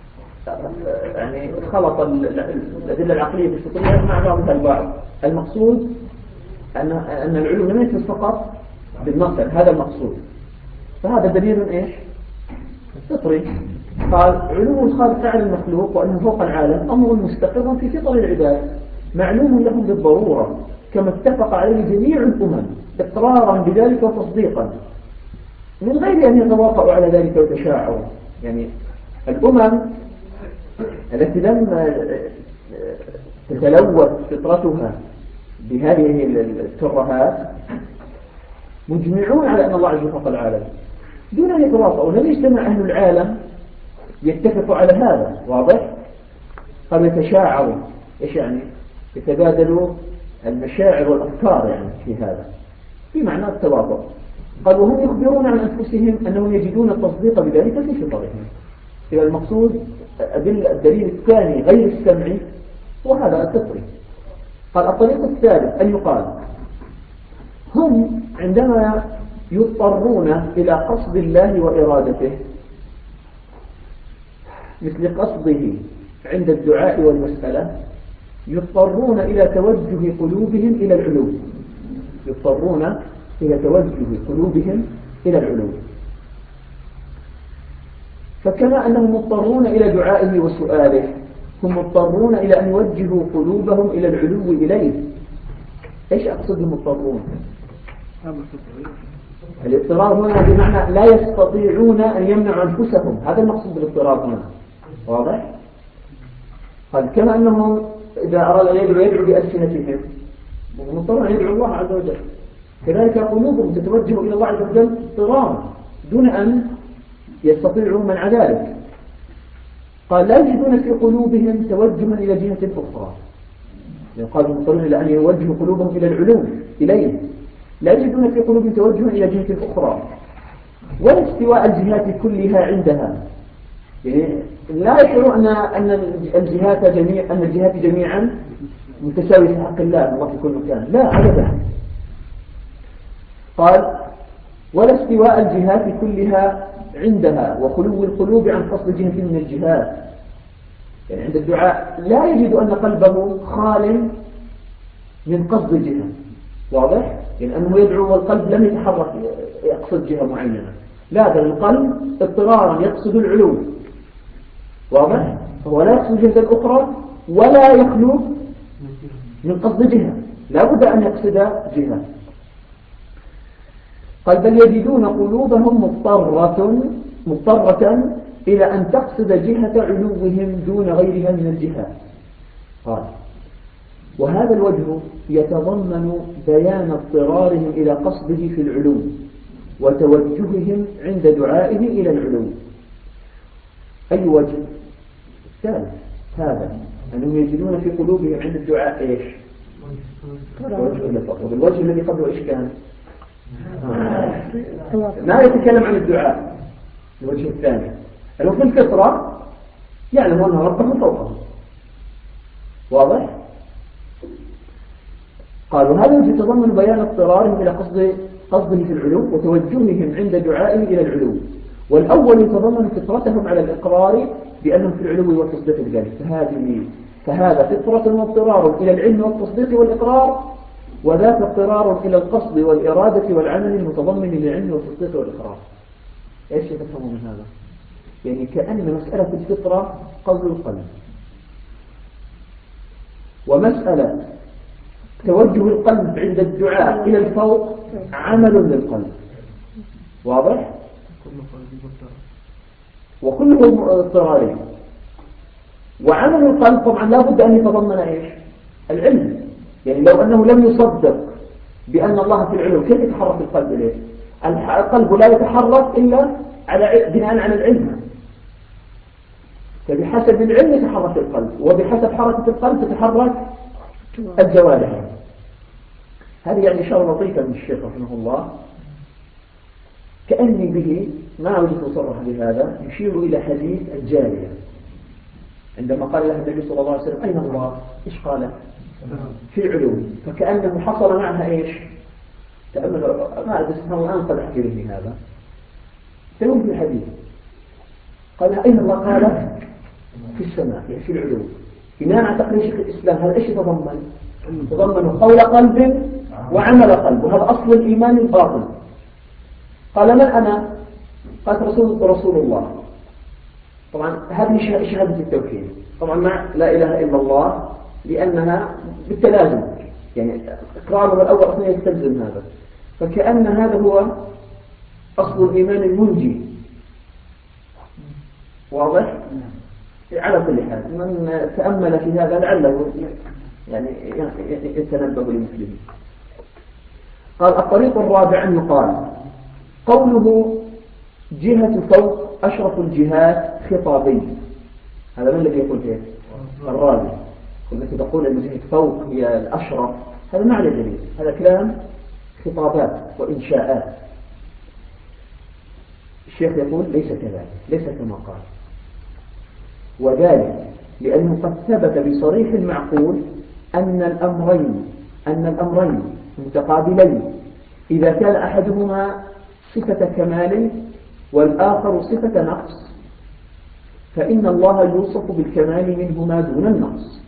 خلط الأدلة العقلية بالفطرية مع بعضها البعض. المقصود أن العلو لم يثبت فقط بالنصر، هذا المقصود. فهذا دليل إيش؟ فطري. قال علو الخالق على المخلوق وأنه فوق العالم أمر مستقر في فطر العباد معلوم لهم بالضرورة، كما اتفق عليه جميع الأمم إقرارا بذلك وتصديقا من غير أن يتواطؤوا على ذلك ويتشاعروا. يعني الأمم التي لم تتلوث فطرتها بهذه الترهات مجمعون على أن الله عز وجل فوق العالم دون أن يتواطؤوا. لم يجتمع أهل العالم يتفقوا على هذا، واضح؟ قد يتشاعروا، إيش يعني؟ يتبادلوا المشاعر والأفكار في هذا، في معنى التواطؤ. قال وهم يخبرون عن أنفسهم أنهم يجدون التصديق بذلك في فطرهم. إذا المقصود الدليل الثاني غير السمعي وهذا الفطري. قال الطريق الثالث أن يقال هم عندما يضطرون إلى قصد الله وإرادته مثل قصده عند الدعاء والمسألة يضطرون إلى توجه قلوبهم إلى العلو، يضطرون إلى توجه قلوبهم إلى العلو. فكما أنهم مضطرون إلى دعائه وسؤاله هم مضطرون إلى أن يوجهوا قلوبهم إلى العلو إليه. إيش أقصد المضطرون؟ الاضطرار هنا بمعنى لا يستطيعون أن يمنعوا أنفسهم، هذا المقصود بالاضطرار هنا. واضح؟ قال كما أنهم إذا أراد أن يدعو بألسنتهم مضطر أن يدعو الله عز وجل، كذلك قلوبهم تتوجه إلى الله عز وجل اضطرارا دون أن يستطيعوا منع ذلك. قال لا يجدون في قلوبهم توجها إلى جهة أخرى، يعني قالوا مضطرون إلى أن يوجهوا قلوبهم إلى العلوم إليه، لا يجدون في قلوبهم توجها إلى جهة أخرى ولا استواء الجهات كلها عندها، يعني لا يشعروا أن الجهات جميعا متساوية في حق الله في كل مكان، لا أبدا. قال ولا استواء الجهات كلها عندها وخلو القلوب عن قصد جهة من الجهات، يعني عند الدعاء لا يجد أن قلبه خال من قصد جهة. واضح؟ يعني أنه يدعو والقلب لم يتحرك يقصد جهة معينة، لا بل القلب اضطرارا يقصد العلو. واضح؟ فهو لا يقصد جهة أخرى ولا يخلو من قصد جهة، لا بد أن يقصد جهة. قال بل يجدون قلوبهم مضطرة إلى أن تقصد جهة علوهم دون غيرها من الجهات. قال وهذا الوجه يتضمن بيان اضطرارهم إلى قصده في العلو وتوجههم عند دعائه إلى العلو. أي وجه؟ الثالث هذا أنهم يجدون في قلوبهم عند الدعاء إيش؟ الوجه الذي قبله إيش كان؟ ما يتكلم عن الدعاء. الوجه الثاني أنه في الفطرة يعلم أن ربهم فوقهم. واضح؟ قالوا هذا يتضمن بيان اضطرارهم إلى قصده في العلو وتوجههم عند دعائه إلى العلو. والأول يتضمن فطرتهم على الإقرار بأنهم في العلو والتصديق بذلك، فهذا فطرة واضطرار إلى العلم والتصديق والإقرار، وذاك اضطرار إلى القصد والإرادة والعمل المتضمن للعلم والتصديق والإقرار. إيش تفهموا من هذا؟ يعني كأن مسألة الفطرة قصد القلب، ومسألة توجه القلب عند الدعاء إلى الفوق عمل للقلب. واضح؟ وكله اضطراري. وعمل القلب طبعا لا بد أن يتضمن إيش؟ العلم. يعني لو أنه لم يصدق بأن الله في العلم كيف يتحرك القلب إليه؟ القلب لا يتحرك إلا بناء على العلم، فبحسب العلم يتحرك القلب، وبحسب حركة القلب تتحرك الجوارح. هذه يعني إشارة لطيفة من الشيخ رحمه الله، كأني به ما أريد أصرح بهذا، يشير إلى حديث الجارية عندما قال لها النبي صلى الله عليه وسلم أين الله؟ إيش قال؟ في العلوم. فكأنه حصل معها إيش؟ تأمل ما أدري اسمه الآن قد أحكي به هذا. سيقول في الحديث قال لها أين الله؟ قال في السماء، يعني في العلوم. بناء على تقرير شيخ الإسلام هذا إيش يتضمن؟ يتضمن قول قلب وعمل قلب، وهذا أصل الإيمان الباطن. قال من أنا؟ قالت رسول الله. طبعا هذه شهادة التوحيد، طبعا مع لا إله إلا الله، لأنها بالتلازم، يعني إقراره الأول أصلا يستلزم هذا، فكأن هذا هو أصل الإيمان المنجي. واضح؟ على كل حال من تأمل في هذا لعله يعني يتنبه لمثله. قال الطريق الرابع أن يقال قوله جهة فوق أشرف الجهات خطابي. هذا من الذي يقول فيه؟ الرابع. التي تقول أن جهة فوق هي الأشرف، هذا معنى جديد، هذا كلام خطابات وإنشاءات. الشيخ يقول ليس كذلك، ليس كما قال، وذلك لأنه قد ثبت بصريح المعقول أن الأمرين متقابلين إذا كان أحدهما صفة كمال والآخر صفة نقص، فإن الله يوصف بالكمال منهما دون النقص.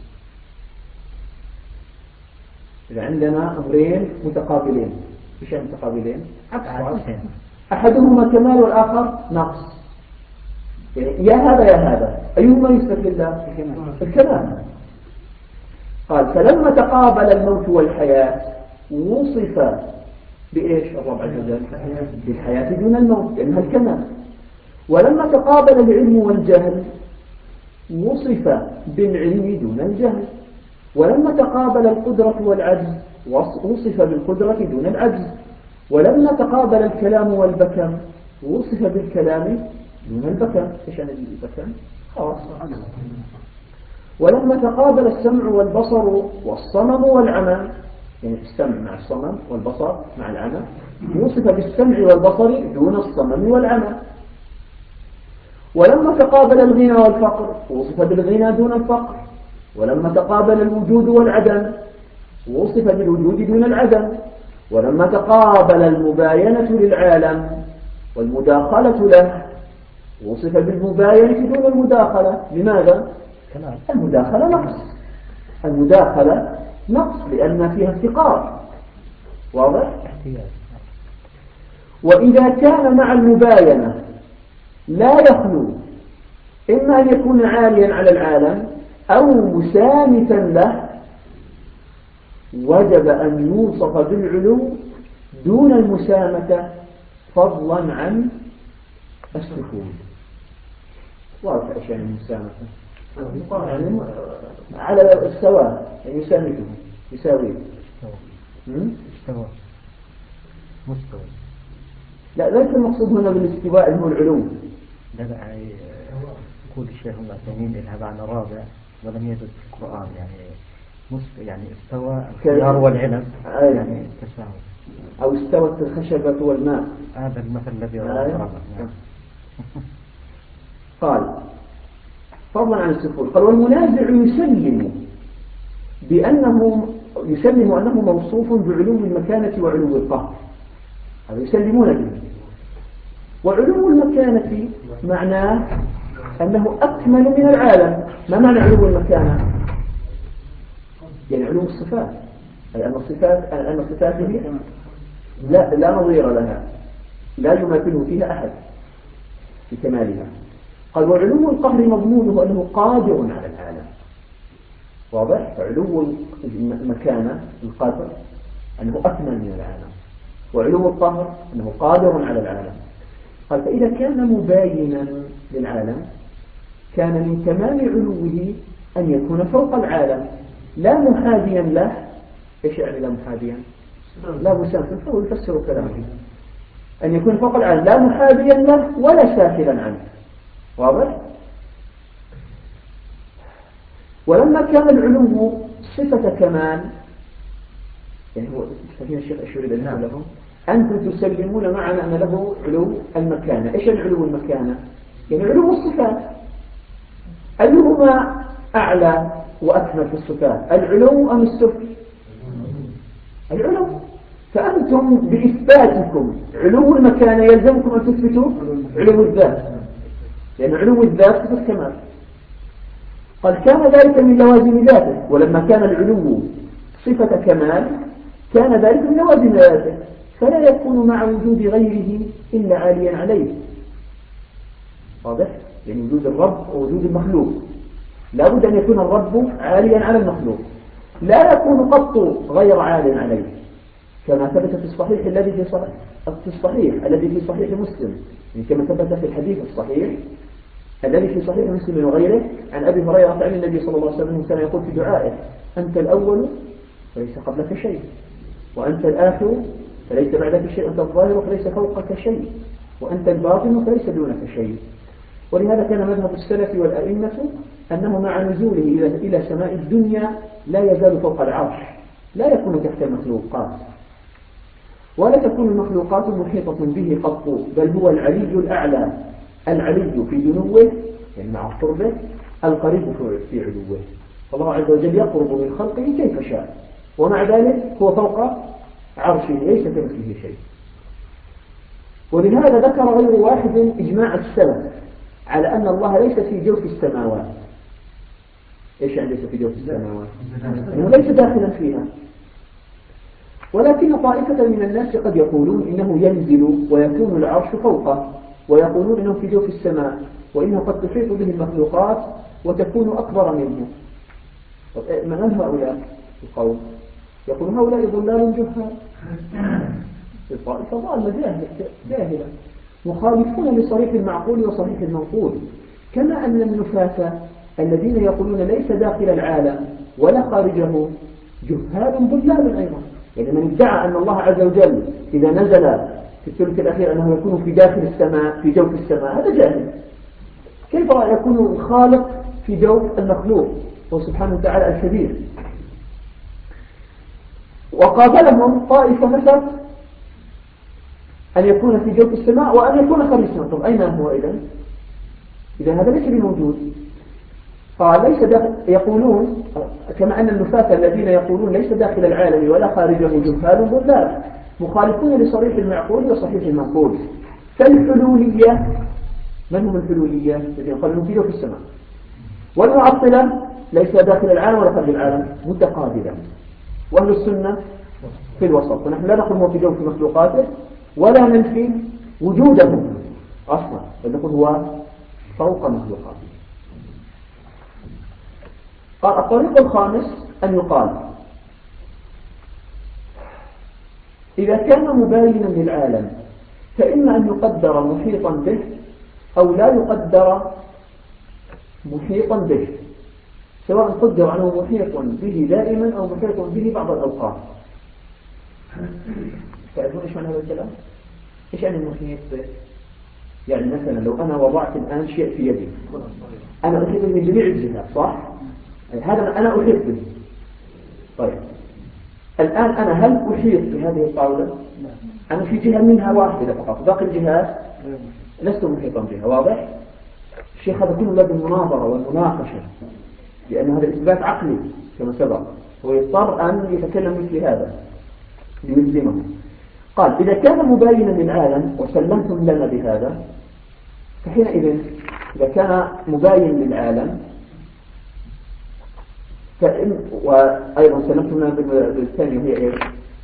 إذا عندنا أمرين متقابلين، إيش متقابلين؟ أحدهما كمال والآخر نقص، يعني يا هذا أيهما يثبت لله؟ الكمال. قال فلما تقابل الموت والحياة وصف بإيش الرب عز وجل؟ بالحياة دون الموت، لأنها الكمال. ولما تقابل العلم والجهل وصف بالعلم دون الجهل. ولما تقابل القدرة والعجز وصف بالقدرة دون العجز. ولما تقابل الكلام والبكم وصف بالكلام دون البكم. إيش يعني البكم؟ خلاص. ولما تقابل السمع والبصر والصمم والعمى، يعني السمع مع الصمم والبصر مع العمى، وصف بالسمع والبصر دون الصمم والعمى. ولما تقابل الغنى والفقر وصف بالغنى دون الفقر. ولما تقابل الوجود والعدم وصف بالوجود دون العدم. ولما تقابل المباينة للعالم والمداخلة له وصف بالمباينة دون المداخلة. لماذا؟ المداخلة نقص، المداخلة نقص لأن فيها افتقار. واضح؟ وإذا كان مع المباينة لا يخلو إما أن يكون عاليا على العالم أو مسامتا له، وجب أن يوصف بالعلو دون المسامة فضلا عن السفول. واضح إيش يعني المسامة؟ يعني على السواء، يعني يسامته يساويه. استوى مستوى. لا ليس المقصود هنا بالاستواء اللي هو العلو. لا يقول الشيخ ابن عثيمين إنها معنى رابع ولم يرد في القرآن، يعني استوى الخيار والعنب يعني تساوي، أو استوت الخشبة والماء. هذا المثل الذي ضربه. قال فضلا عن السفول. قال والمنازع يسلم أنه موصوف بعلو المكانة وعلو القهر، هذا يسلمون به. وعلو المكانة معناه أنه أكمل من العالم. ما معنى علو المكانة؟ يعني علو الصفات، أي أن صفاته لا نظير لها، لا يماثله فيها أحد في كمالها. قال وعلو القهر مضمونه أنه قادر على العالم. واضح؟ فعلو المكانة القادر أنه أكمل من العالم، وعلو القهر أنه قادر على العالم. قال فإذا كان مباينا للعالم كان من كمال علوه أن يكون فوق العالم لا محاذيا له. إيش يعني لا محاذيا؟ لا مسافر، فهو يفسر كلامه. أن يكون فوق العالم لا محاذيا له ولا سافلا عنه. واضح؟ ولما كان العلو صفة كمال، يعني هو فهنا الشيخ أشير إلى لهم أنتم تسلمون معنا أن له علو المكانة. إيش العلو المكانة؟ يعني علو الصفات. أيهما أعلى وأكمل في الصفات، العلو أم السفل؟ العلو. فأنتم بإثباتكم علو المكانة يلزمكم أن تثبتوا علو الذات، لأن علو الذات صفة كمال. قال كان ذلك من لوازم ذاته. ولما كان العلو صفة كمال كان ذلك من لوازم ذاته، فلا يكون مع وجود غيره إلا عاليا عليه. واضح؟ يعني وجود الرب ووجود المخلوق لا بد أن يكون الرب عاليا على المخلوق، لا يكون قط غير عال عليه، كما ثبت في الصحيح الذي في صحيح مسلم، يعني كما ثبت في الحديث الصحيح الذي في صحيح مسلم وغيره عن أبي هريرة عن النبي صلى الله عليه وسلم كان يقول في دعائه أنت الأول فليس قبلك شيء، وأنت الآخر فليس بعدك شيء، أنت الظاهر فليس فوقك شيء، وأنت الباطن فليس دونك شيء. ولهذا كان مذهب السلف والأئمة أنه مع نزوله إلى سماء الدنيا لا يزال فوق العرش، لا يكون تحت المخلوقات، ولا تكون المخلوقات محيطة به قط، بل هو العلي الأعلى، العلي في دنوه يعني مع قربه، القريب في علوه. فالله عز وجل يقرب من خلقه كيف شاء، ومع ذلك هو فوق عرشه ليس كمثله شيء. ولهذا ذكر غير واحد إجماع السلف على أن الله ليس في جوف السماوات. إيش يعني ليس في جوف السماوات؟ إنه ليس داخلا فيها. ولكن طائفة من الناس قد يقولون إنه ينزل ويكون العرش فوقه، ويقولون إنه في جوف السماء، وإنه قد تحيط به المخلوقات وتكون أكبر منه. من هؤلاء القوم؟ يقول هؤلاء ضلال جهال، الطائفة ضالة جاهلة مخالفون لصريح المعقول وصريح المنقول، كما أن النفاة الذين يقولون ليس داخل العالم ولا خارجه جهال ضلال أيضا. يعني من ادعى أن الله عز وجل إذا نزل في الثلث الأخير أنه يكون في داخل السماء في جوف السماء هذا جاهل. كيف يكون الخالق في جوف المخلوق وسبحانه وتعالى الكبير؟ وقابلهم طائفة مثل أن يكون في جوف السماء وأن يكون خارج السماء. طب أين هو إذا هذا ليس بموجود. قال ليس يقولون كما أن النفاة الذين يقولون ليس داخل العالم ولا خارجه جهال ضلال مخالفون لصريح المعقول وصحيح المنقول. فالحلولية من هم الحلولية الذين يقولون في جوف السماء؟ والمعطلة ليس داخل العالم ولا خارج العالم متقابلا. وأهل السنة في الوسط، ونحن لا نقول هو في جوف مخلوقاته ولا ننفي وجوده أصلا، بل نقول هو فوق مخلوقاته. قال الطريق الخامس أن يقال إذا كان مباينا للعالم فإما أن يقدر محيطا به أو لا يقدر محيطا به، سواء قدر أنه محيط به دائما أو محيط به بعض الأوقات. تعرفون إيش معنى هذا الكلام؟ إيش يعني المحيط به؟ يعني مثلا لو أنا وضعت الآن شيء في يدي أنا أحيط من جميع الجهات صح؟ هذا أنا أحيط به. طيب الآن أنا هل أحيط بهذه الطاولة؟ أنا في جهة منها واحدة فقط، باقي الجهات لست محيطا بها. واضح؟ الشيخ هذا كله لازم المناظرة والمناقشة، لأن هذا إثبات عقلي كما سبق، هو يضطر أن يتكلم مثل هذا ليلزمه. قال إذا كان مباينا للعالم وسلمتم لنا بهذا فحينئذ إذا كان مباين للعالم وأيضا سلمتم لنا بالثانية وهي إيش؟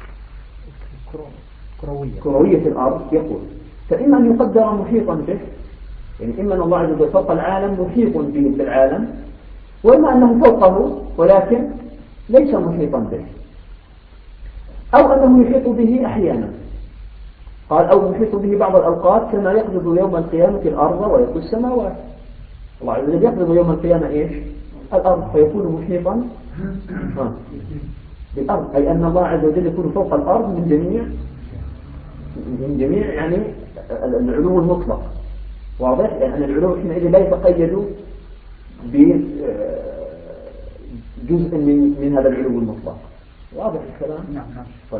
كروية الأرض. يقول فإما أن يقدر محيطا به، يعني إما أن الله عز وجل فوق العالم محيط به بالعالم، وإما أنه فوقه ولكن ليس محيطا به، أو أنه يحيط به أحيانا. قال أو يحيط به بعض الأوقات كما يقبض يوم القيامة الأرض ويقبض السماوات. الله عز وجل يقبض يوم القيامة إيش؟ الأرض، فيكون محيطا بالأرض، أي أن الله عز وجل يكون فوق الأرض من جميع يعني العلو المطلق. واضح؟ يعني أن العلو حينئذ لا يتقيد بجزء من هذا العلو المطلق. واضح الكلام؟ نعم. طيب.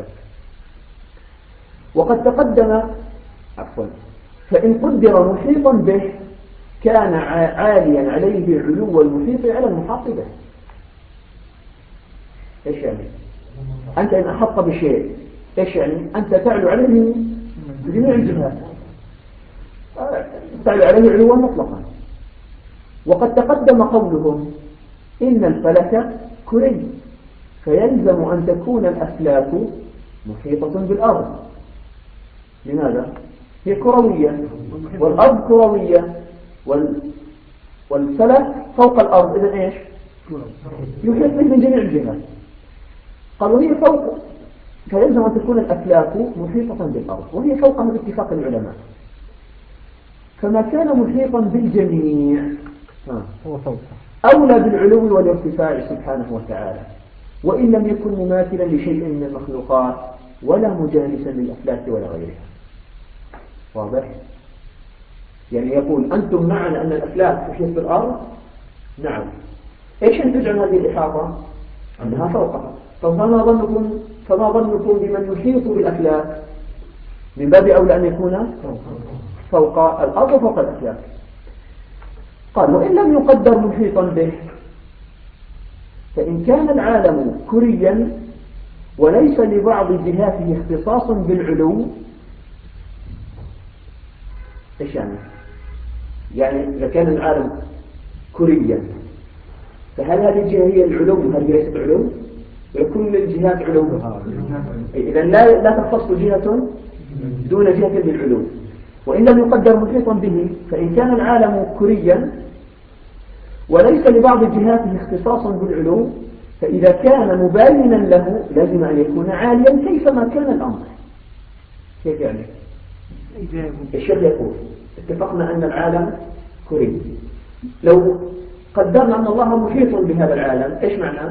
وقد تقدم فإن قدر محيطا به كان عاليا عليه علو المحيط على المحاط به. إيش يعني؟ أنت إن أحط بشيء إيش يعني؟ أنت تعلو عليه من جميع الجهات، تعلو عليه علوا مطلقا. وقد تقدم قولهم إن الفلك كري فيلزم أن تكون الأفلاك محيطة بالأرض. لماذا؟ هي كروية والأرض كروية والفلك فوق الأرض، إذن إيش؟ يحيط به من جميع الجهات. قالوا هي فوق، فيلزم أن تكون الأفلاك محيطة بالأرض، وهي فوقها باتفاق العلماء. فما كان محيطا بالجميع هو فوقه أولى بالعلو والارتفاع سبحانه وتعالى، وإن لم يكن مماثلا لشيء من المخلوقات ولا مجالسا للأفلاك ولا غيرها. واضح؟ يعني يقول أنتم معنا أن الأفلاك تحيط بالأرض؟ نعم. إيش تجعل هذه الإحاطة؟ أنها فوقها. فما ظنكم بمن يحيط بالأفلاك؟ من باب أولى أن يكون فوق الأرض وفوق الأفلاك. قال وإن لم يقدر محيطا به فإن كان العالم كريا وليس لبعض جهاته اختصاص بالعلو. إيش يعني إذا كان العالم كريا فهل هذه الجهة هي العلو؟ هل ليست علو؟ كل الجهات علو. إذا لا تختص جهة دون جهة بالعلو. وإن لم يقدر محيطا به فإن كان العالم كريا وليس لبعض جهاته اختصاص بالعلو فإذا كان مباينا له لازم أن يكون عاليا كيفما كان الأمر. كيف يعني؟ الشيخ يقول اتفقنا أن العالم كري، لو قدرنا أن الله محيط بهذا العالم إيش معناه؟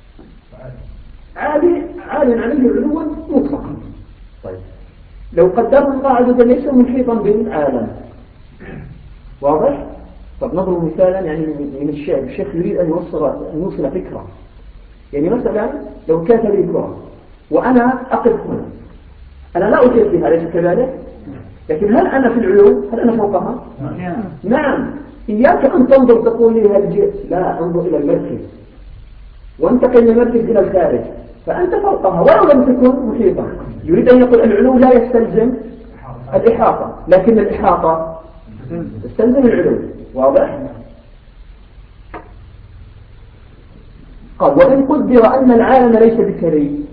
عالي عليه علوا مطلقا. طيب لو قدرنا الله عز وجل ليس محيطا بالعالم، واضح؟ طب نضرب مثالا يعني من الشيخ يريد أن يوصل فكرة. يعني مثلا لو كانت لي كرة وأنا أقف هنا، أنا لا أحيط بها ليس كذلك؟ لكن هل أنا في العلو؟ هل أنا فوقها؟ نعم. إياك أن تنظر تقول لي هل لا، انظر إلى المركز وانتقل من المركز إلى الخارج، فأنت فوقها ولو لم تكن محيطا. يريد أن يقول العلو لا يستلزم الإحاطة، لكن الإحاطة تستلزم العلو. واضح؟ قال وإن قدر أن العالم ليس بكري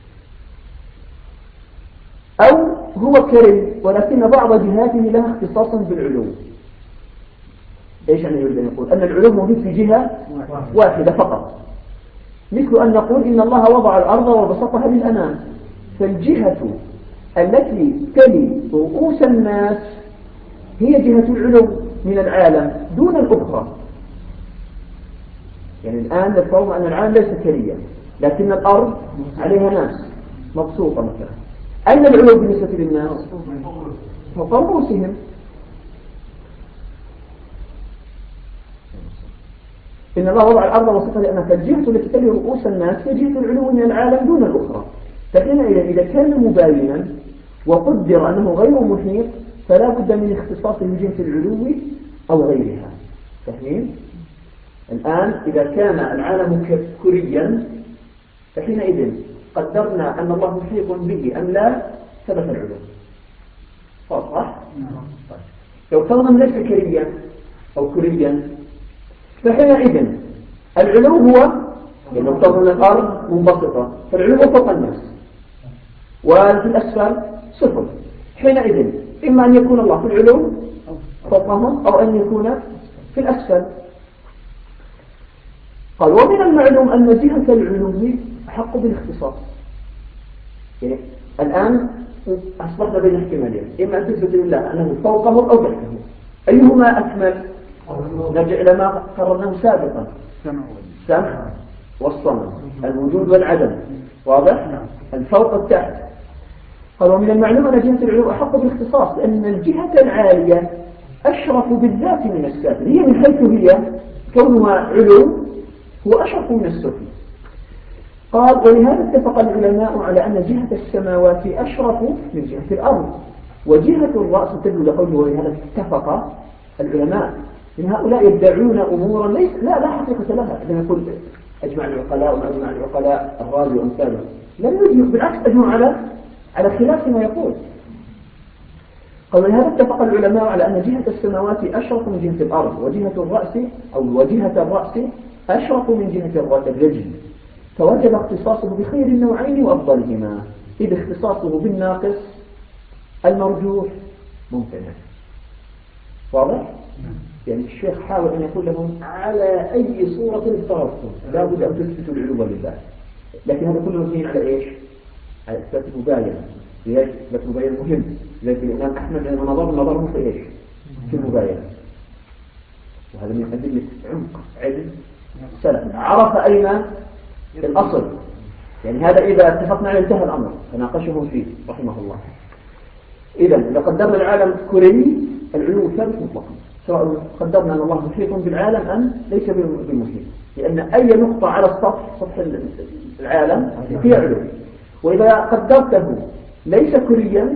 أو هو كري ولكن بعض جهاته لها اختصاصا بالعلو. إيش يعني يريد أن يقول؟ أن العلو موجود في جهة واحدة فقط، مثل أن نقول إن الله وضع الأرض وبسطها للأنام، فالجهة التي تلي رؤوس الناس هي جهة العلو من العالم دون الأخرى. يعني الآن نفهم أن العالم ليس كريا، لكن الأرض عليها ناس مبسوطة مثلا. أين العلو بالنسبة للناس؟ فوق رؤوسهم. إن الله وضع الأرض وسطها لأنها، فالجهة التي تلي رؤوس الناس هي جهة العلو من العالم دون الأخرى. فحينئذ إذا كان مباينا وقدر أنه غير محيط فلا بد من اختصاصه بجهة العلو أو غيرها. فاهمين؟ الآن إذا كان العالم كريا فحينئذ قدرنا أن الله محيط به أم لا، ثبت العلو. صح؟ لو فرضنا ليس كريا أو كريا فحينئذ العلو هو لو فرضنا الأرض منبسطة فالعلو فوق الناس وفي الأسفل صفر. حينئذ إما أن يكون الله في العلو فوقهم أو أن يكون في الأسفل. قال ومن المعلوم أن جهة العلو أحق بالاختصاص. يعني الآن أصبحنا بين احتمالين، إما أن تثبت لله أنه فوقهم أو تحتهم، أيهما أكمل؟ نرجع إلى ما قررناه سابقا، السمع والصمت، الوجود والعدم. واضح؟ الفوق والتحت. قال ومن المعلوم أن جهة العلو أحق بالاختصاص لأن الجهة العالية أشرف بالذات من السافل. هي من حيث هي كونها علو هو أشرف من السفل. قال ولهذا اتفق العلماء على أن جهة السماوات أشرف من جهة الأرض، وجهة الرأس تدل قوله ولهذا اتفق العلماء. إن هؤلاء يدعون أمورا ليس لا حقيقة لها. إذا نقول أجمع العقلاء وما أجمع العقلاء الرازي وأمثاله لم يجمع، بالعكس أجمع على خلاف ما يقول. قال ولهذا اتفق العلماء على أن جهة السماوات أشرف من جهة الأرض، وجهة الرأس أشرف من جهة الرجل، فوجب اختصاصه بخير النوعين وأفضلهما، إذ اختصاصه بالناقص المرجوح ممتنع. واضح؟ يعني الشيخ حاول أن يقول لهم على أي صورة افترضتم لا بد أن تثبتوا العلو لله، لكن هذا كله مبني على إيش؟ على إثبات المباينة. لذلك إثبات المباينة مهم. لذلك الإمام أحمد لما نظره في إيش؟ في المباينة. وهذا من أدلة عمق علم سلف، عرف أين الأصل. يعني هذا إذا اتفقنا عليه انتهى الأمر، تناقشه فيه رحمه الله. إذا إذا قدرنا العالم كري العلو ثابت مطلقا، سواء قدرنا أن الله محيط بالعالم أم ليس بالمحيط، لأن أي نقطة على سطح العالم فيها علو. وإذا قدرته ليس كريا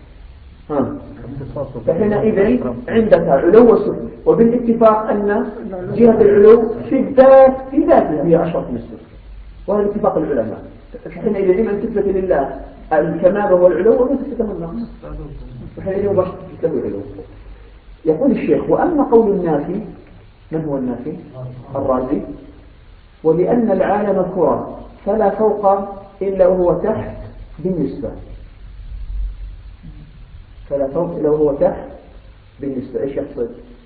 فحينئذ عندك علو وسفل، وبالاتفاق أن جهة العلو في ذاتها هي أشرف من السفل، وهذا اتفاق العلماء. فحينئذ إما أن تثبت لله الكمال وهو العلو ومن تثبت له النقص، فحينئذ مباشرة له العلو. يقول الشيخ وأما قول النافي، من هو النافي؟ الرازي. ولأن العالم كرة فلا فوق إلا وهو تحت بالنسبة، فلا فوق إلا وهو تحت بالنسبة. إيش يقصد؟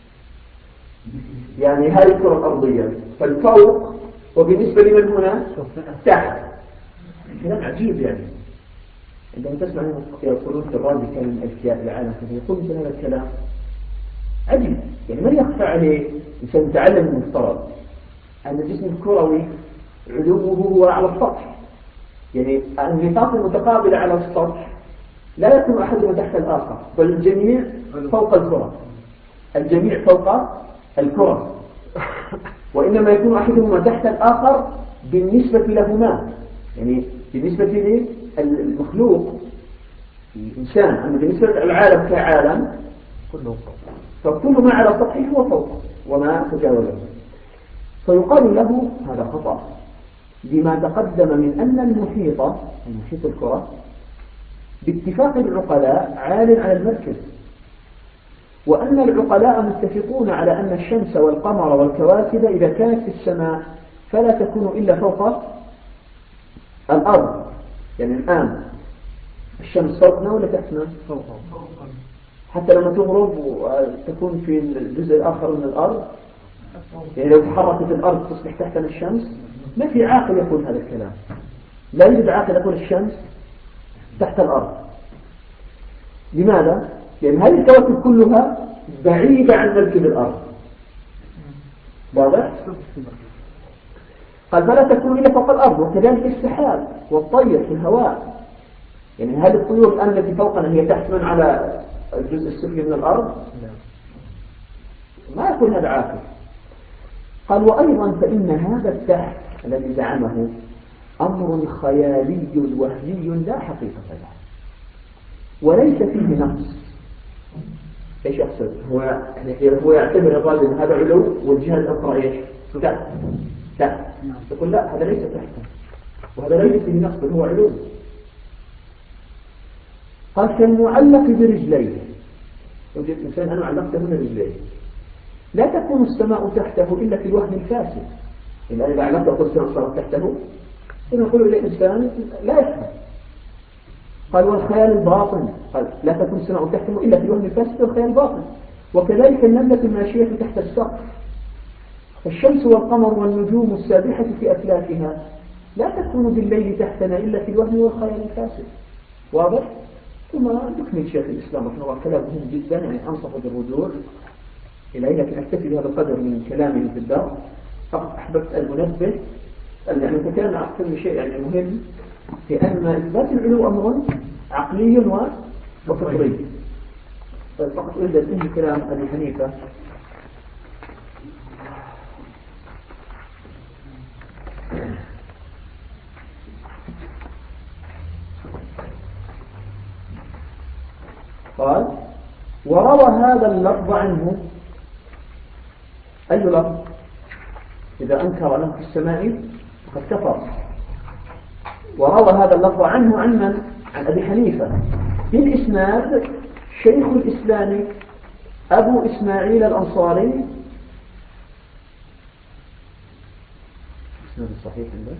يعني هذه الكرة الأرضية فالفوق وبالنسبة لمن هنا تحت. كلام عجيب يعني. عندما تسمع يقولون في الرازي كان من أذكياء العالم يقول مثل هذا الكلام عجيب، يعني من يخفى عليه إنسان متعلم المفترض أن الجسم الكروي علوه هو على السطح، يعني النقاط المتقابلة على السطح لا يكون أحدهما تحت الآخر، بل الجميع فوق الكرة، الجميع فوق الكرة، وإنما يكون أحدهما تحت الآخر بالنسبة لهما، يعني بالنسبة للمخلوق الإنسان، أما بالنسبة للعالم كعالم كله فوق، فكل ما على سطحه هو فوق وما تجاوزه. فيقال له هذا خطأ لما تقدم من أن المحيط الكرة باتفاق العقلاء عال على المركز، وأن العقلاء متفقون على أن الشمس والقمر والكواكب إذا كانت في السماء فلا تكون إلا فوق الأرض. يعني الآن الشمس فوقنا ولا تحتنا؟ حتى لما تغرب وتكون في الجزء الآخر من الأرض، يعني لو تحركت الأرض تصبح تحتنا الشمس. ما في عاقل يقول هذا الكلام، لا يوجد عاقل يقول الشمس تحت الأرض. لماذا؟ لأن هذه الكواكب كلها بعيدة عن مركز الأرض. واضح؟ قال فلا تكون إلا فوق الأرض، وكذلك السحاب والطير في الهواء. يعني هذه الطيور الآن التي فوقنا هي تحت من على الجزء السفلي من الأرض؟ ما يكون هذا عاقل. قال وأيضا فإن هذا التحت الذي زعمه أمر خيالي وهمي لا حقيقة له وليس فيه نقص. ايش يقصد؟ هو يعتبر الراجل هذا علو والجهة الأخرى ايش؟ تحت. يقول لا، هذا ليس تحته وهذا ليس فيه نقص، بل هو علو. قال كالمعلق برجليه، يوجد إنسان أنا علقته برجليه، لا تكون السماء تحته إلا في الوهم الفاسد. إلا إذا علقته السماء صارت تحته نقول للإنسان لا يفهم. قال والخيال الباطن، قال لا تكون السماء تحته إلا في الوهم الفاسد والخيال الباطن. وكذلك النملة الماشية تحت السقف، الشمس والقمر والنجوم السابحة في أفلاكها لا تكون بالليل تحتنا إلا في الوهم والخيال الفاسد. واضح؟ ثم يكمل شيخ الإسلام رحمه الله كلام مهم جدا، يعني أنصف بالرجوع إليه، لكن أكتفي بهذا القدر من كلامه في الدرس. فقط أحببت المنبه يعني تكلم عن كل شيء يعني مهم، في أن إثبات العلو أمر عقلي وفطري. فقط أريد أن أنهي كلام أبي حنيفة. قال وروى هذا اللفظ عنه، أي لفظ؟ إذا أنكر له في السماء فقد كفر. وروى هذا اللفظ عنه عن من؟ عن أبي حنيفة بالإسناد شيخ الإسلام أبو إسماعيل الأنصاري. إسناد الصحيح عنده.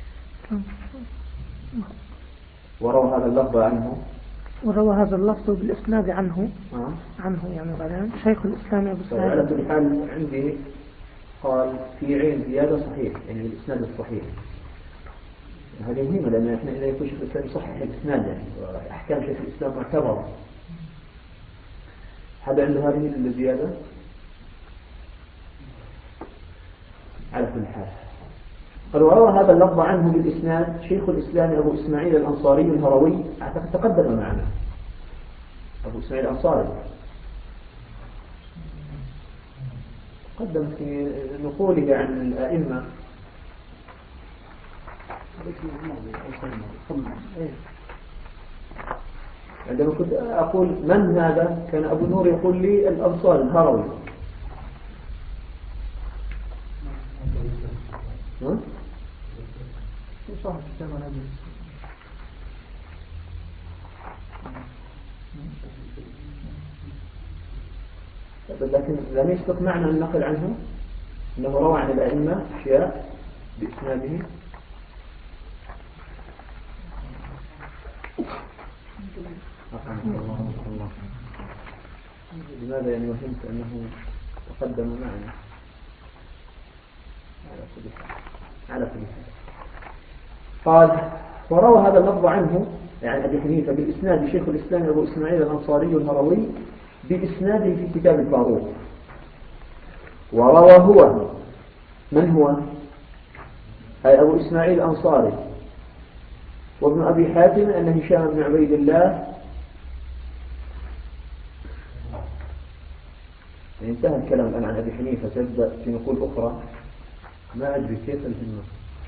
وروى هذا اللفظ عنه، وروى هذا اللفظ بالإسناد عنه يعني بعدين شيخ الإسلام أبو إسماعيل. على كل حال عندي قال في عين زيادة صحيح، يعني الإسناد الصحيح. هذه مهمة لأن إحنا إذا يكون شيخ الإسلام يصحح الإسناد، يعني أحكام شيخ الإسلام معتبرة. هذا عنده هذه الزيادة. على كل حال قال وروى هذا اللفظ عنه بالإسناد شيخ الإسلام أبو إسماعيل الأنصاري الهروي، أعتقد تقدم معنا أبو إسماعيل الأنصاري، قدم في نقوله عن الأئمة. عندما كنت أقول من هذا كان أبو نور يقول لي الأنصاري الهروي. لكن لم يسبق معنا النقل عنه أنه روى عن الأئمة أشياء بإسناده. لماذا يعني وهمت أنه تقدم معنا؟ على كل حال قال وروى هذا اللفظ عنه يعني أبي حنيفة بالإسناد شيخ الإسلام أبو إسماعيل الأنصاري الهروي بإسناده في كتاب الفاروق. وروى هو، من هو؟ أي أبو إسماعيل الأنصاري وابن أبي حاتم أن هشام بن عبيد الله انتهى الكلام الآن عن أبي حنيفة، تبدأ في نقول أخرى. ما أدري كيف الهمة.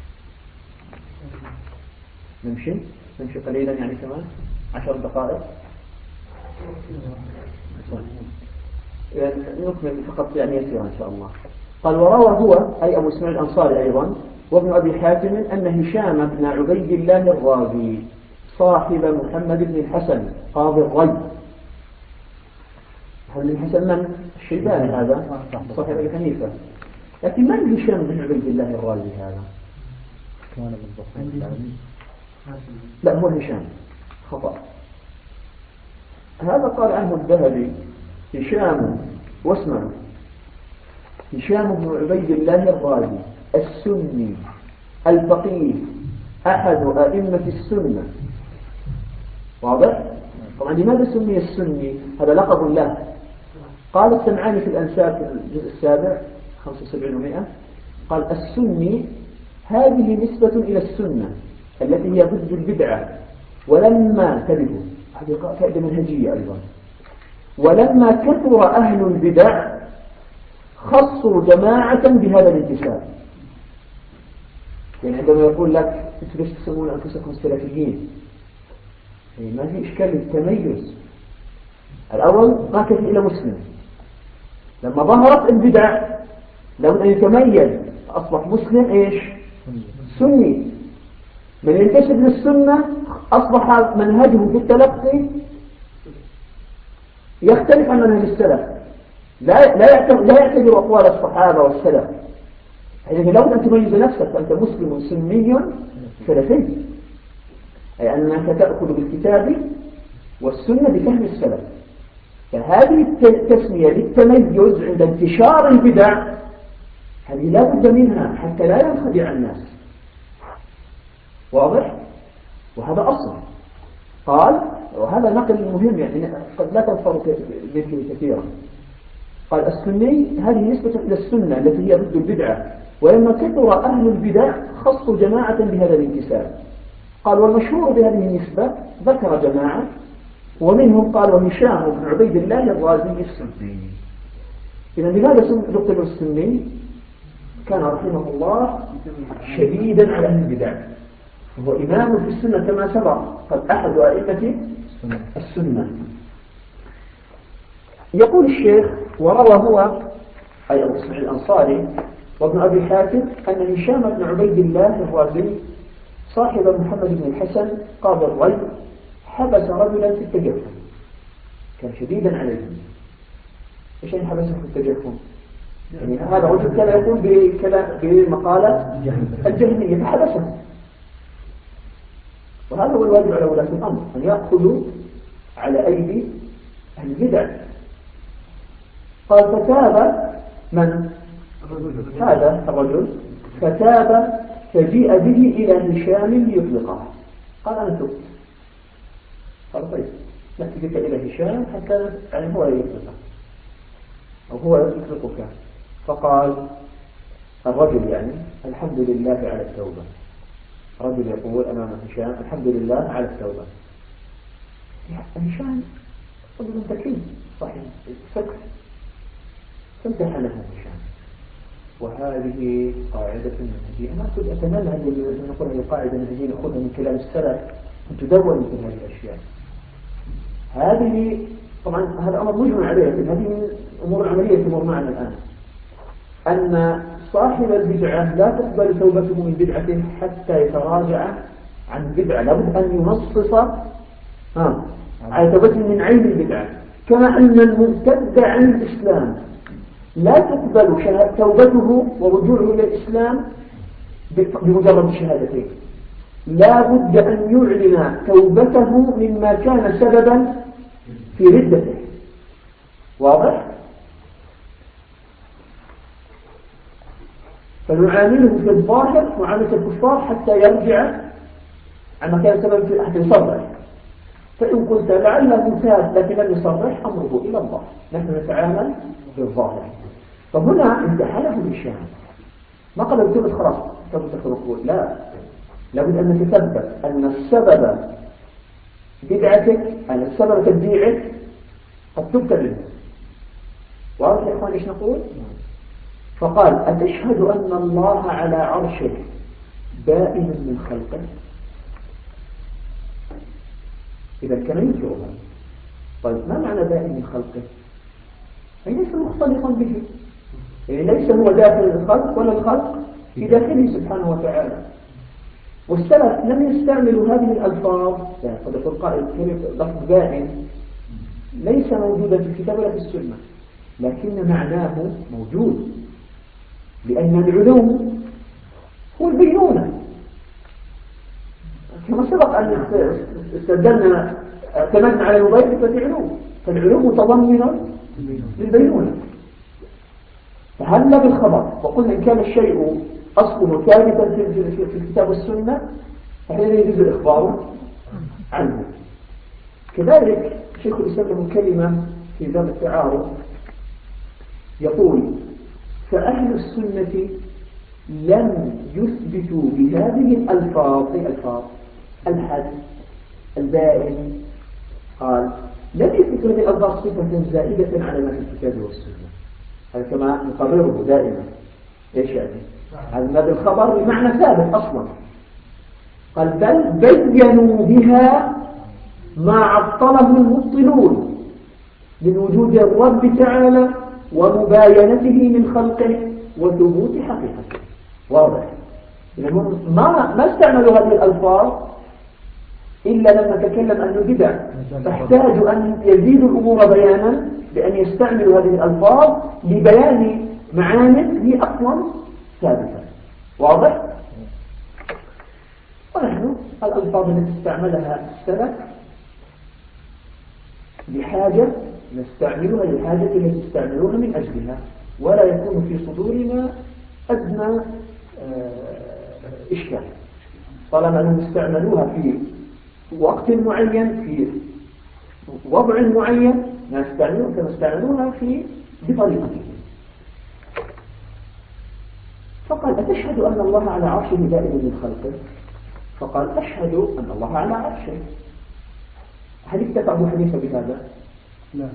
نمشي قليلا يعني كمان 10 دقائق يعني نكمل فقط يعني يسير إن شاء الله. قال وروى هو أي أبو إسماعيل الأنصاري أيضا وابن أبي حاتم أن هشام بن عبيد الله الرازي صاحب محمد بن الحسن قاضي الري. محمد بن الحسن من؟ الشيباني هذا صاحب أبي حنيفة. لكن من هشام بن عبيد الله الرازي هذا؟ لا هو هشام خطأ. هذا قال عنه الذهبي هشام، واسمعوا، هشام بن عبيد الله الرازي السني الفقيه أحد أئمة السنة. واضح؟ طبعا لماذا سمي السني؟ هذا لقب له. قال السمعاني في الأنساب في الجزء السابع 75 و100 قال السني هذه نسبة إلى السنة التي هي ضد البدعة، ولما كذبوا، هذه فائدة منهجية أيضا، ولما كثر أهل البدع خصوا جماعة بهذا الانتساب. يعني عندما يقول لك انتم ليش تسمون أنفسكم السلفيين؟ يعني ما في إشكال للتميز. الأول ما كان إلا مسلم، لما ظهرت البدع لابد أن يتميز، أصبح مسلم إيش؟ سني. من ينتسب للسنة أصبح منهجه في التلقي يختلف عن منهج السلف، لا يعتبر أقوال الصحابة والسلف. يعني لابد أن تميز نفسك، فأنت مسلم سني سلفي، أي أنك تأخذ بالكتاب والسنة بفهم السلف. فهذه التسمية للتميز عند انتشار البدع هذه لا بد منها حتى لا ينخدع الناس. واضح؟ وهذا أصل. قال وهذا نقل مهم يعني قد لا تنفر به كثيرا. قال السني هذه نسبة إلى السنة التي هي ضد البدعة، ولما كثر أهل البدع خصوا جماعة بهذا الانتساب. قال والمشهور بهذه النسبة ذكر جماعة ومنهم قال وهشام بن عبيد الله الرازي السني. إذا لماذا لقب السني؟ كان رحمه الله شديدا على أهل البدع، هو إمام في السنة كما سبق، قد أحد أئمة السنة. يقول الشيخ وروى هو أي أبو إسماعيل الأنصاري وابن أبي حاتم أن هشام بن عبيد الله الرازي صاحب محمد بن الحسن قاضي الري حبس رجلا في التجفف، كان شديدا عليه. ايش يعني حبسه في التجفف؟ يعني هذا رجل كان يقول بمقالة الجهمية فحبسه. وهذا هو الواجب على ولاة الأمر أن يأخذوا على أيدي أهل البدع. قال فتاب من؟ هذا الرجل فتاب فجيء به إلى هشام ليطلقه. قال أنا تبت. قال طيب نأتي بك إلى هشام حتى يعني هو يطلقه أو هو يطلقك. فقال الرجل يعني الحمد لله على التوبة. رجل يقول أمام هشام الحمد لله على التوبة. هشام رجل ذكي صحيح فكر فامتحنه هشام. وهذه قاعدة منهجية. أنا كنت أتمنى أن نقول هذه قاعدة منهجية نأخذها من كلام السلف أن تدون مثل هذه الأشياء. هذه طبعا هذا أمر مجمع عليه، لكن هذه من أمور عملية تمر معنا الآن، أن صاحب البدعة لا تقبل توبته من بدعته حتى يتراجع عن البدعة، لابد أن ينصص على توبته من عين البدعة. كما أن المرتد عن الإسلام لا تقبل توبته ورجوعه إلى الإسلام بمجرد الشهادتين، لا بد أن يعلن توبته مما كان سببا في ردته. واضح؟ فنعامله في الظاهر معاملة الكفار حتى يرجع عما كان سببا في أحد صبره. فإن قلت لعله ثابت لكن لم يصرح أمره إلى الله، نحن نتعامل بالظاهر. فهنا امتحانه الشام، ما قال اكتبت خلاص ثبت مقبول، لا، لابد أن نتثبت أن السبب بدعتك، أن السبب تبديعك قد تبتدئ. واضح يا إخوان إيش نقول؟ فقال أتشهد أن الله على عرشه بائن من خلقه؟ إذا كان ينكرها. طيب ما معنى بائن من خلقه؟ يعني ليس مختلطا به، يعني ليس هو داخل الخلق ولا الخلق في داخله سبحانه وتعالى. والسلف لم يستعملوا هذه الألفاظ، يعني قد يقول قائل لفظ بائن ليس موجودا في الكتاب ولا في السنة، لكن معناه موجود، لأن العلوم هو البينونة. كما سبق أن استدلنا اعتمدنا على المبين في علوم، فالعلوم متضمنة للبينونة. فهلنا بالخبر وقلنا إن كان الشيء أصله ثابتا في الكتاب والسنة فحين يجوز الإخبار عنه. كذلك شيخ الإسلام له كلمة في باب التعارض يقول فأهل السنة لم يثبتوا بهذه الألفاظ الحد البائن، قال لم يثبتوا هذه الألفاظ صفة زائدة على ما في الكتاب والسنة. هذا كما نقرره دائما. ايش يعني؟ هذا ما بالخبر بمعنى ثابت أصلا. قال بل بينوا بها ما عطله المبطلون من وجود الرب تعالى ومباينته من خلقه وثبوت حقيقته. واضح؟ لأنهم ما استعملوا هذه الألفاظ إلا لما تكلم أنه بدع، فاحتاجوا أن يزيدوا الأمور بيانا بأن يستعملوا هذه الألفاظ لبيان معاني هي أصلا ثابتة. واضح؟ ونحن الألفاظ التي استعملها السلف بحاجة نستعملها للحاجة التي تستعملونها من أجلها، ولا يكون في صدورنا أدنى إشكال طالما أنهم استعملوها في وقت معين في وضع معين نستعملوها كما استعملوها بطريقته. فقال أتشهد أن الله على عرشه بائن من خلقه؟ فقال أشهد أن الله على عرشه. هل اكتفى أبو حنيفة بهذا؟ لا.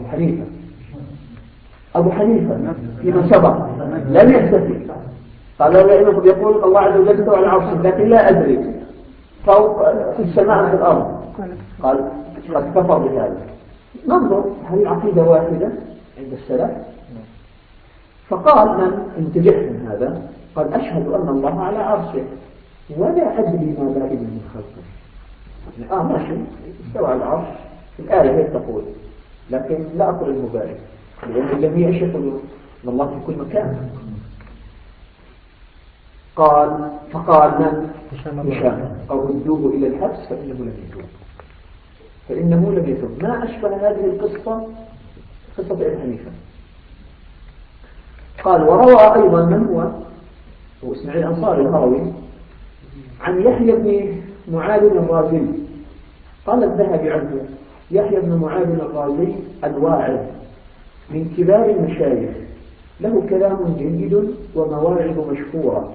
أبو حنيفة فيما سبق لم يكتفي، قال له لأنه يقول الله عز وجل استوى على عرشه لكن لا أدري فوق في السماء في الأرض، قال قد كفر بهذا. ننظر هل العقيدة واحدة عند السلف؟ فقال من انتجح من هذا قال أشهد أن الله على عرشه ولا أدري ما بائن من خلقه. يعني ماشي استوى على العرش في الآية هي تقول، لكن لا أقول المبائن لأن الذي يشهد أن الله في كل مكان. فقال من هشام ردوه إلى الحبس فإنه لم يتوب. ما أشبه هذه القصة قصة ابن حنيفة. قال وروى أيضا من هو اسماعيل الأنصاري الهروي عن يحيى بن معاذ الرازي. قال الذهبي عنه يحيى بن معاذ الرازي الواعظ من كبار المشايخ، له كلام جيد ومواعظ مشهورة.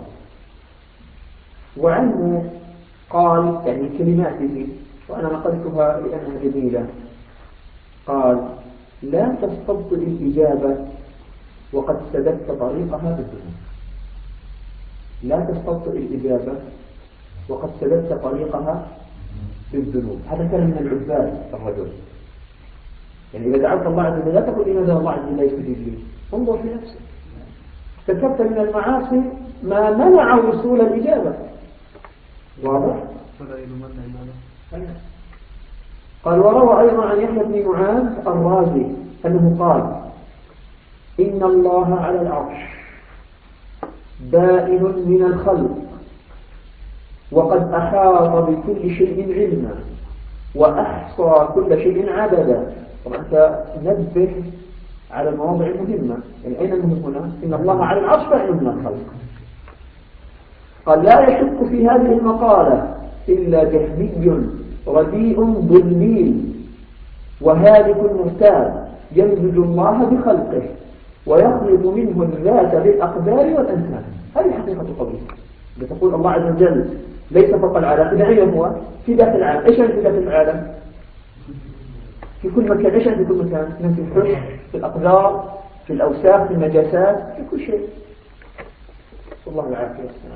وعنه قال يعني كلماته وأنا نقلتها لأنها جميلة، قال لا تستبطئ الإجابة وقد سددت طريقها بالذنوب. لا تستبطئ الإجابة وقد سددت طريقها بالذنوب. هذا كلام من العباد الرجل. يعني إذا دعوت الله عز وجل لا تقول لماذا الله عز وجل يستجيب لي، انظر في نفسك. ارتكبت من المعاصي ما منع وصول الإجابة. واضح؟ قال وروى أيضا عن يحيى بن معاذ الرازي أنه قال إن الله على العرش بائن من الخلق وقد أحاط بكل شيء علما وأحصى كل شيء عددا. طبعا أنت نبه على المواضع المهمة. يعني أين المهم هنا؟ إن الله على العرش بائن من الخلق. قال لا يشك في هذه المقالة إلا جهمي رديء ضليل وهالك مرتاب يمزج الله بخلقه ويخلط منه الذات بالأقدار والأنسان. هذه حقيقة قوله. بتقول الله عز وجل ليس فوق العالم، إذا أين هو؟ في ذات العالم. إيش في ذات العالم؟ في كل مكان. إيش في كل مكان؟ في الحش، في الأقدار، في الأوساخ، في النجاسات، في كل شيء. والله العافية والسلام.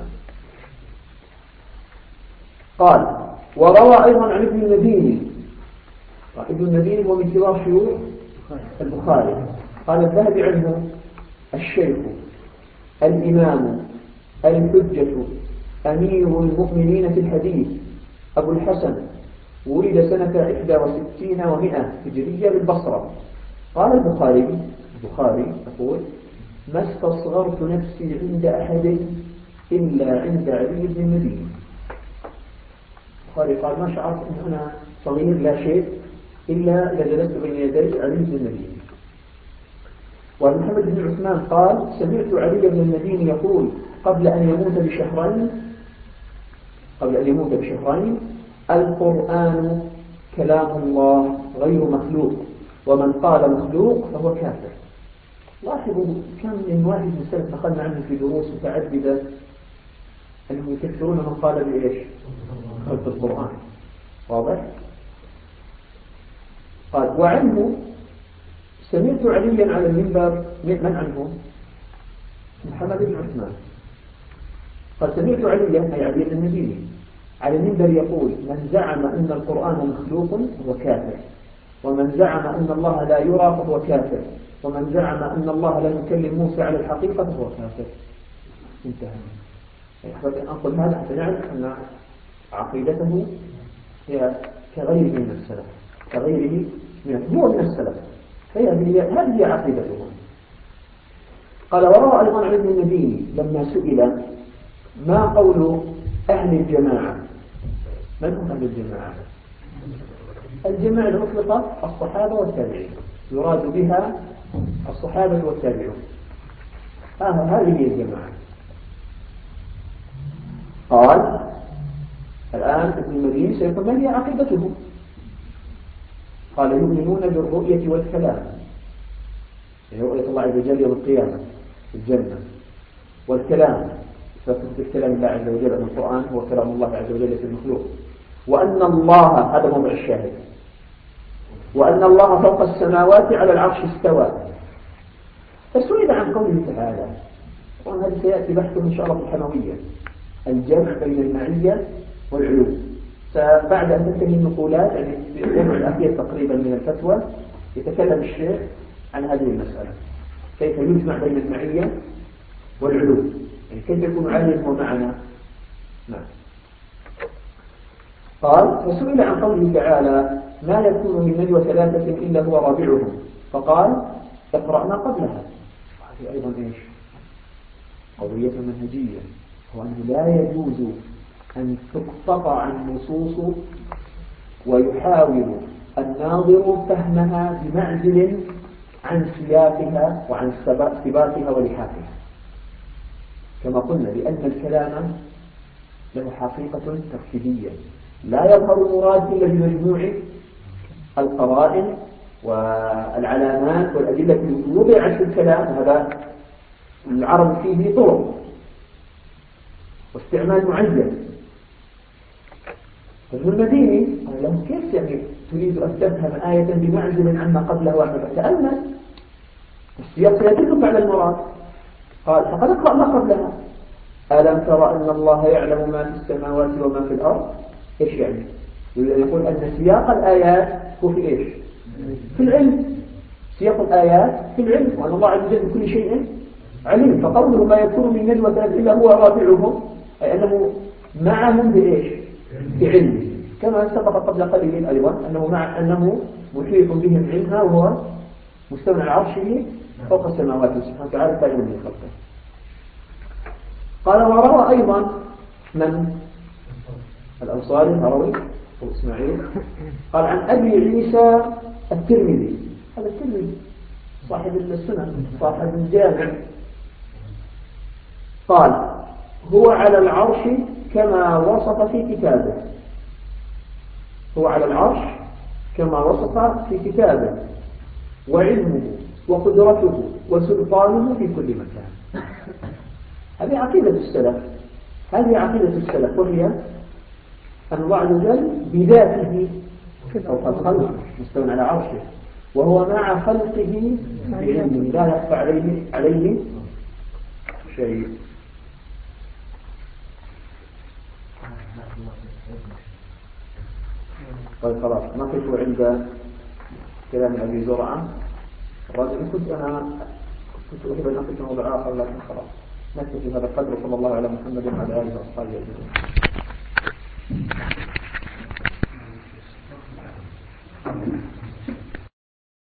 قال وروى أيضا عن ابن المديني. ابن المديني هو من كبار شيوخ البخاري. قال الذهبي عنه الشيخ الإمام الحجة أمير المؤمنين في الحديث أبو الحسن، ولد سنة 61 و100 هجرية بالبصرة. قال البخاري يقول ما استصغرت نفسي عند أحد إلا عند علي بن المديني. البخاري قال ما شعرت أن أنا صغير لا شيء إلا لجلست بين يدي علي بن المديني. ومحمد بن عثمان قال سمعت علي بن المديني يقول قبل أن يموت بشهرين القرآن كلام الله غير مخلوق، ومن قال مخلوق فهو كافر. لاحظوا كم من واحد من السلف نقلنا عنه في دروس متعددة أنهم يكفرون من قال بإيش؟ خلق القرآن. واضح؟ قال وعنه سمعت عليا على المنبر. من عنه؟ محمد بن عثمان. قال سمعت عليا أي علي بن المديني على المنبر يقول من زعم أن القرآن مخلوق فهو كافر، ومن زعم أن الله لا يرى فهو كافر، ومن زعم أن الله لم يكلم موسى على الحقيقة فهو كافر. انتهى. أحببت أن أنقل هذا حتى نعرف أن عقيدته هي كغيره من السلف، هو من السلف، هذه هي عقيدته. قال وروى أيضا عن ابن المديني لما سئل ما قول أهل الجماعة. من هم أهل الجماعة؟ الجماعة المطلقة الصحابة والتابعين، يراد بها الصحابة والتابعون. هذه هي الجماعة. قال الآن ابن المديني سيقول ما هي عقيدته؟ قال يؤمنون بالرؤية والكلام، يعني رؤية الله عز وجل يوم القيامة في الجنة، والكلام فكرة كلام الله عز وجل من القرآن هو كلام الله عز وجل في المخلوق، وأن الله هذا موضع الشاهد، وأن الله فوق السماوات على العرش استوى. فسئل عن قوله تعالى، وهذا سيأتي بحثه إن شاء الله في الحموية، الجمع بين المعية والعلو. فبعد أن تنتهي النقولات يعني في الجمع الأخير تقريبا من الفتوى يتكلم الشيخ عن هذه المسألة، كيف يجمع بين المعية والعلو، يعني كيف يكون عليم ومعنا. نعم. قال فسئل عن قوله تعالى ما يكون من نجوى ثلاثة إلا هو رابعهم، فقال اقرأ ما قبلها. هذه أيضا إيش؟ قضية منهجية، هو أنه لا يجوز أن تقتطع النصوص ويحاول الناظر فهمها بمعزل عن سياقها وعن ثباتها ولحافها، كما قلنا لأن الكلام له حقيقة تركيبية لا يظهر المراد إلا بمجموع القرائن والعلامات والأدلة التي وضعت في الكلام. هذا العرض فيه طرق واستعمال معين. ابن المديني قال له كيف يعني تريد أن تفهم آية بمعزل عما قبلها وعما تأمل السياق يدلك على المراد. قال فقد اقرأ ما قبلها ألم ترى أن الله يعلم ما في السماوات وما في الأرض. إيش يعني؟ يقول أن سياق الآيات هو في إيش؟ في العلم. سياق الآيات في العلم، وأن الله عز وجل بكل شيء عليم. فقوله ما يكون من نجوى ثلاثة إلا هو رابعهم أي أنه معهم بإيش؟ بعلمه، كما سبق قبل قليل أيضا أنه محيط بهم علمها وهو مستوى على عرشه فوق السماوات سبحانه وتعالى قائم من خلقه. قال وروى أيضا من الأنصاري الهروي أو إسماعيل قال عن أبي عيسى الترمذي، هذا الترمذي صاحب السنن صاحب الجامع، قال هو على العرش كما وصف في كتابه. هو على العرش كما وصف في كتابه، وعلمه وقدرته وسلطانه في كل مكان. هذه عقيدة السلف، وهي أن الله عز وجل بذاته فوق الخلق مستوى على عرشه، وهو مع خلقه بعلمه لا يخفى عليه شيء. طيب خلاص نقف عند كلام أبي زرعة الرجل. كنت أحب أن أقف موضوع آخر لكن خلاص نكتفي هذا القدر. صلى الله على محمد وعلى آله وأصحابه أجمعين.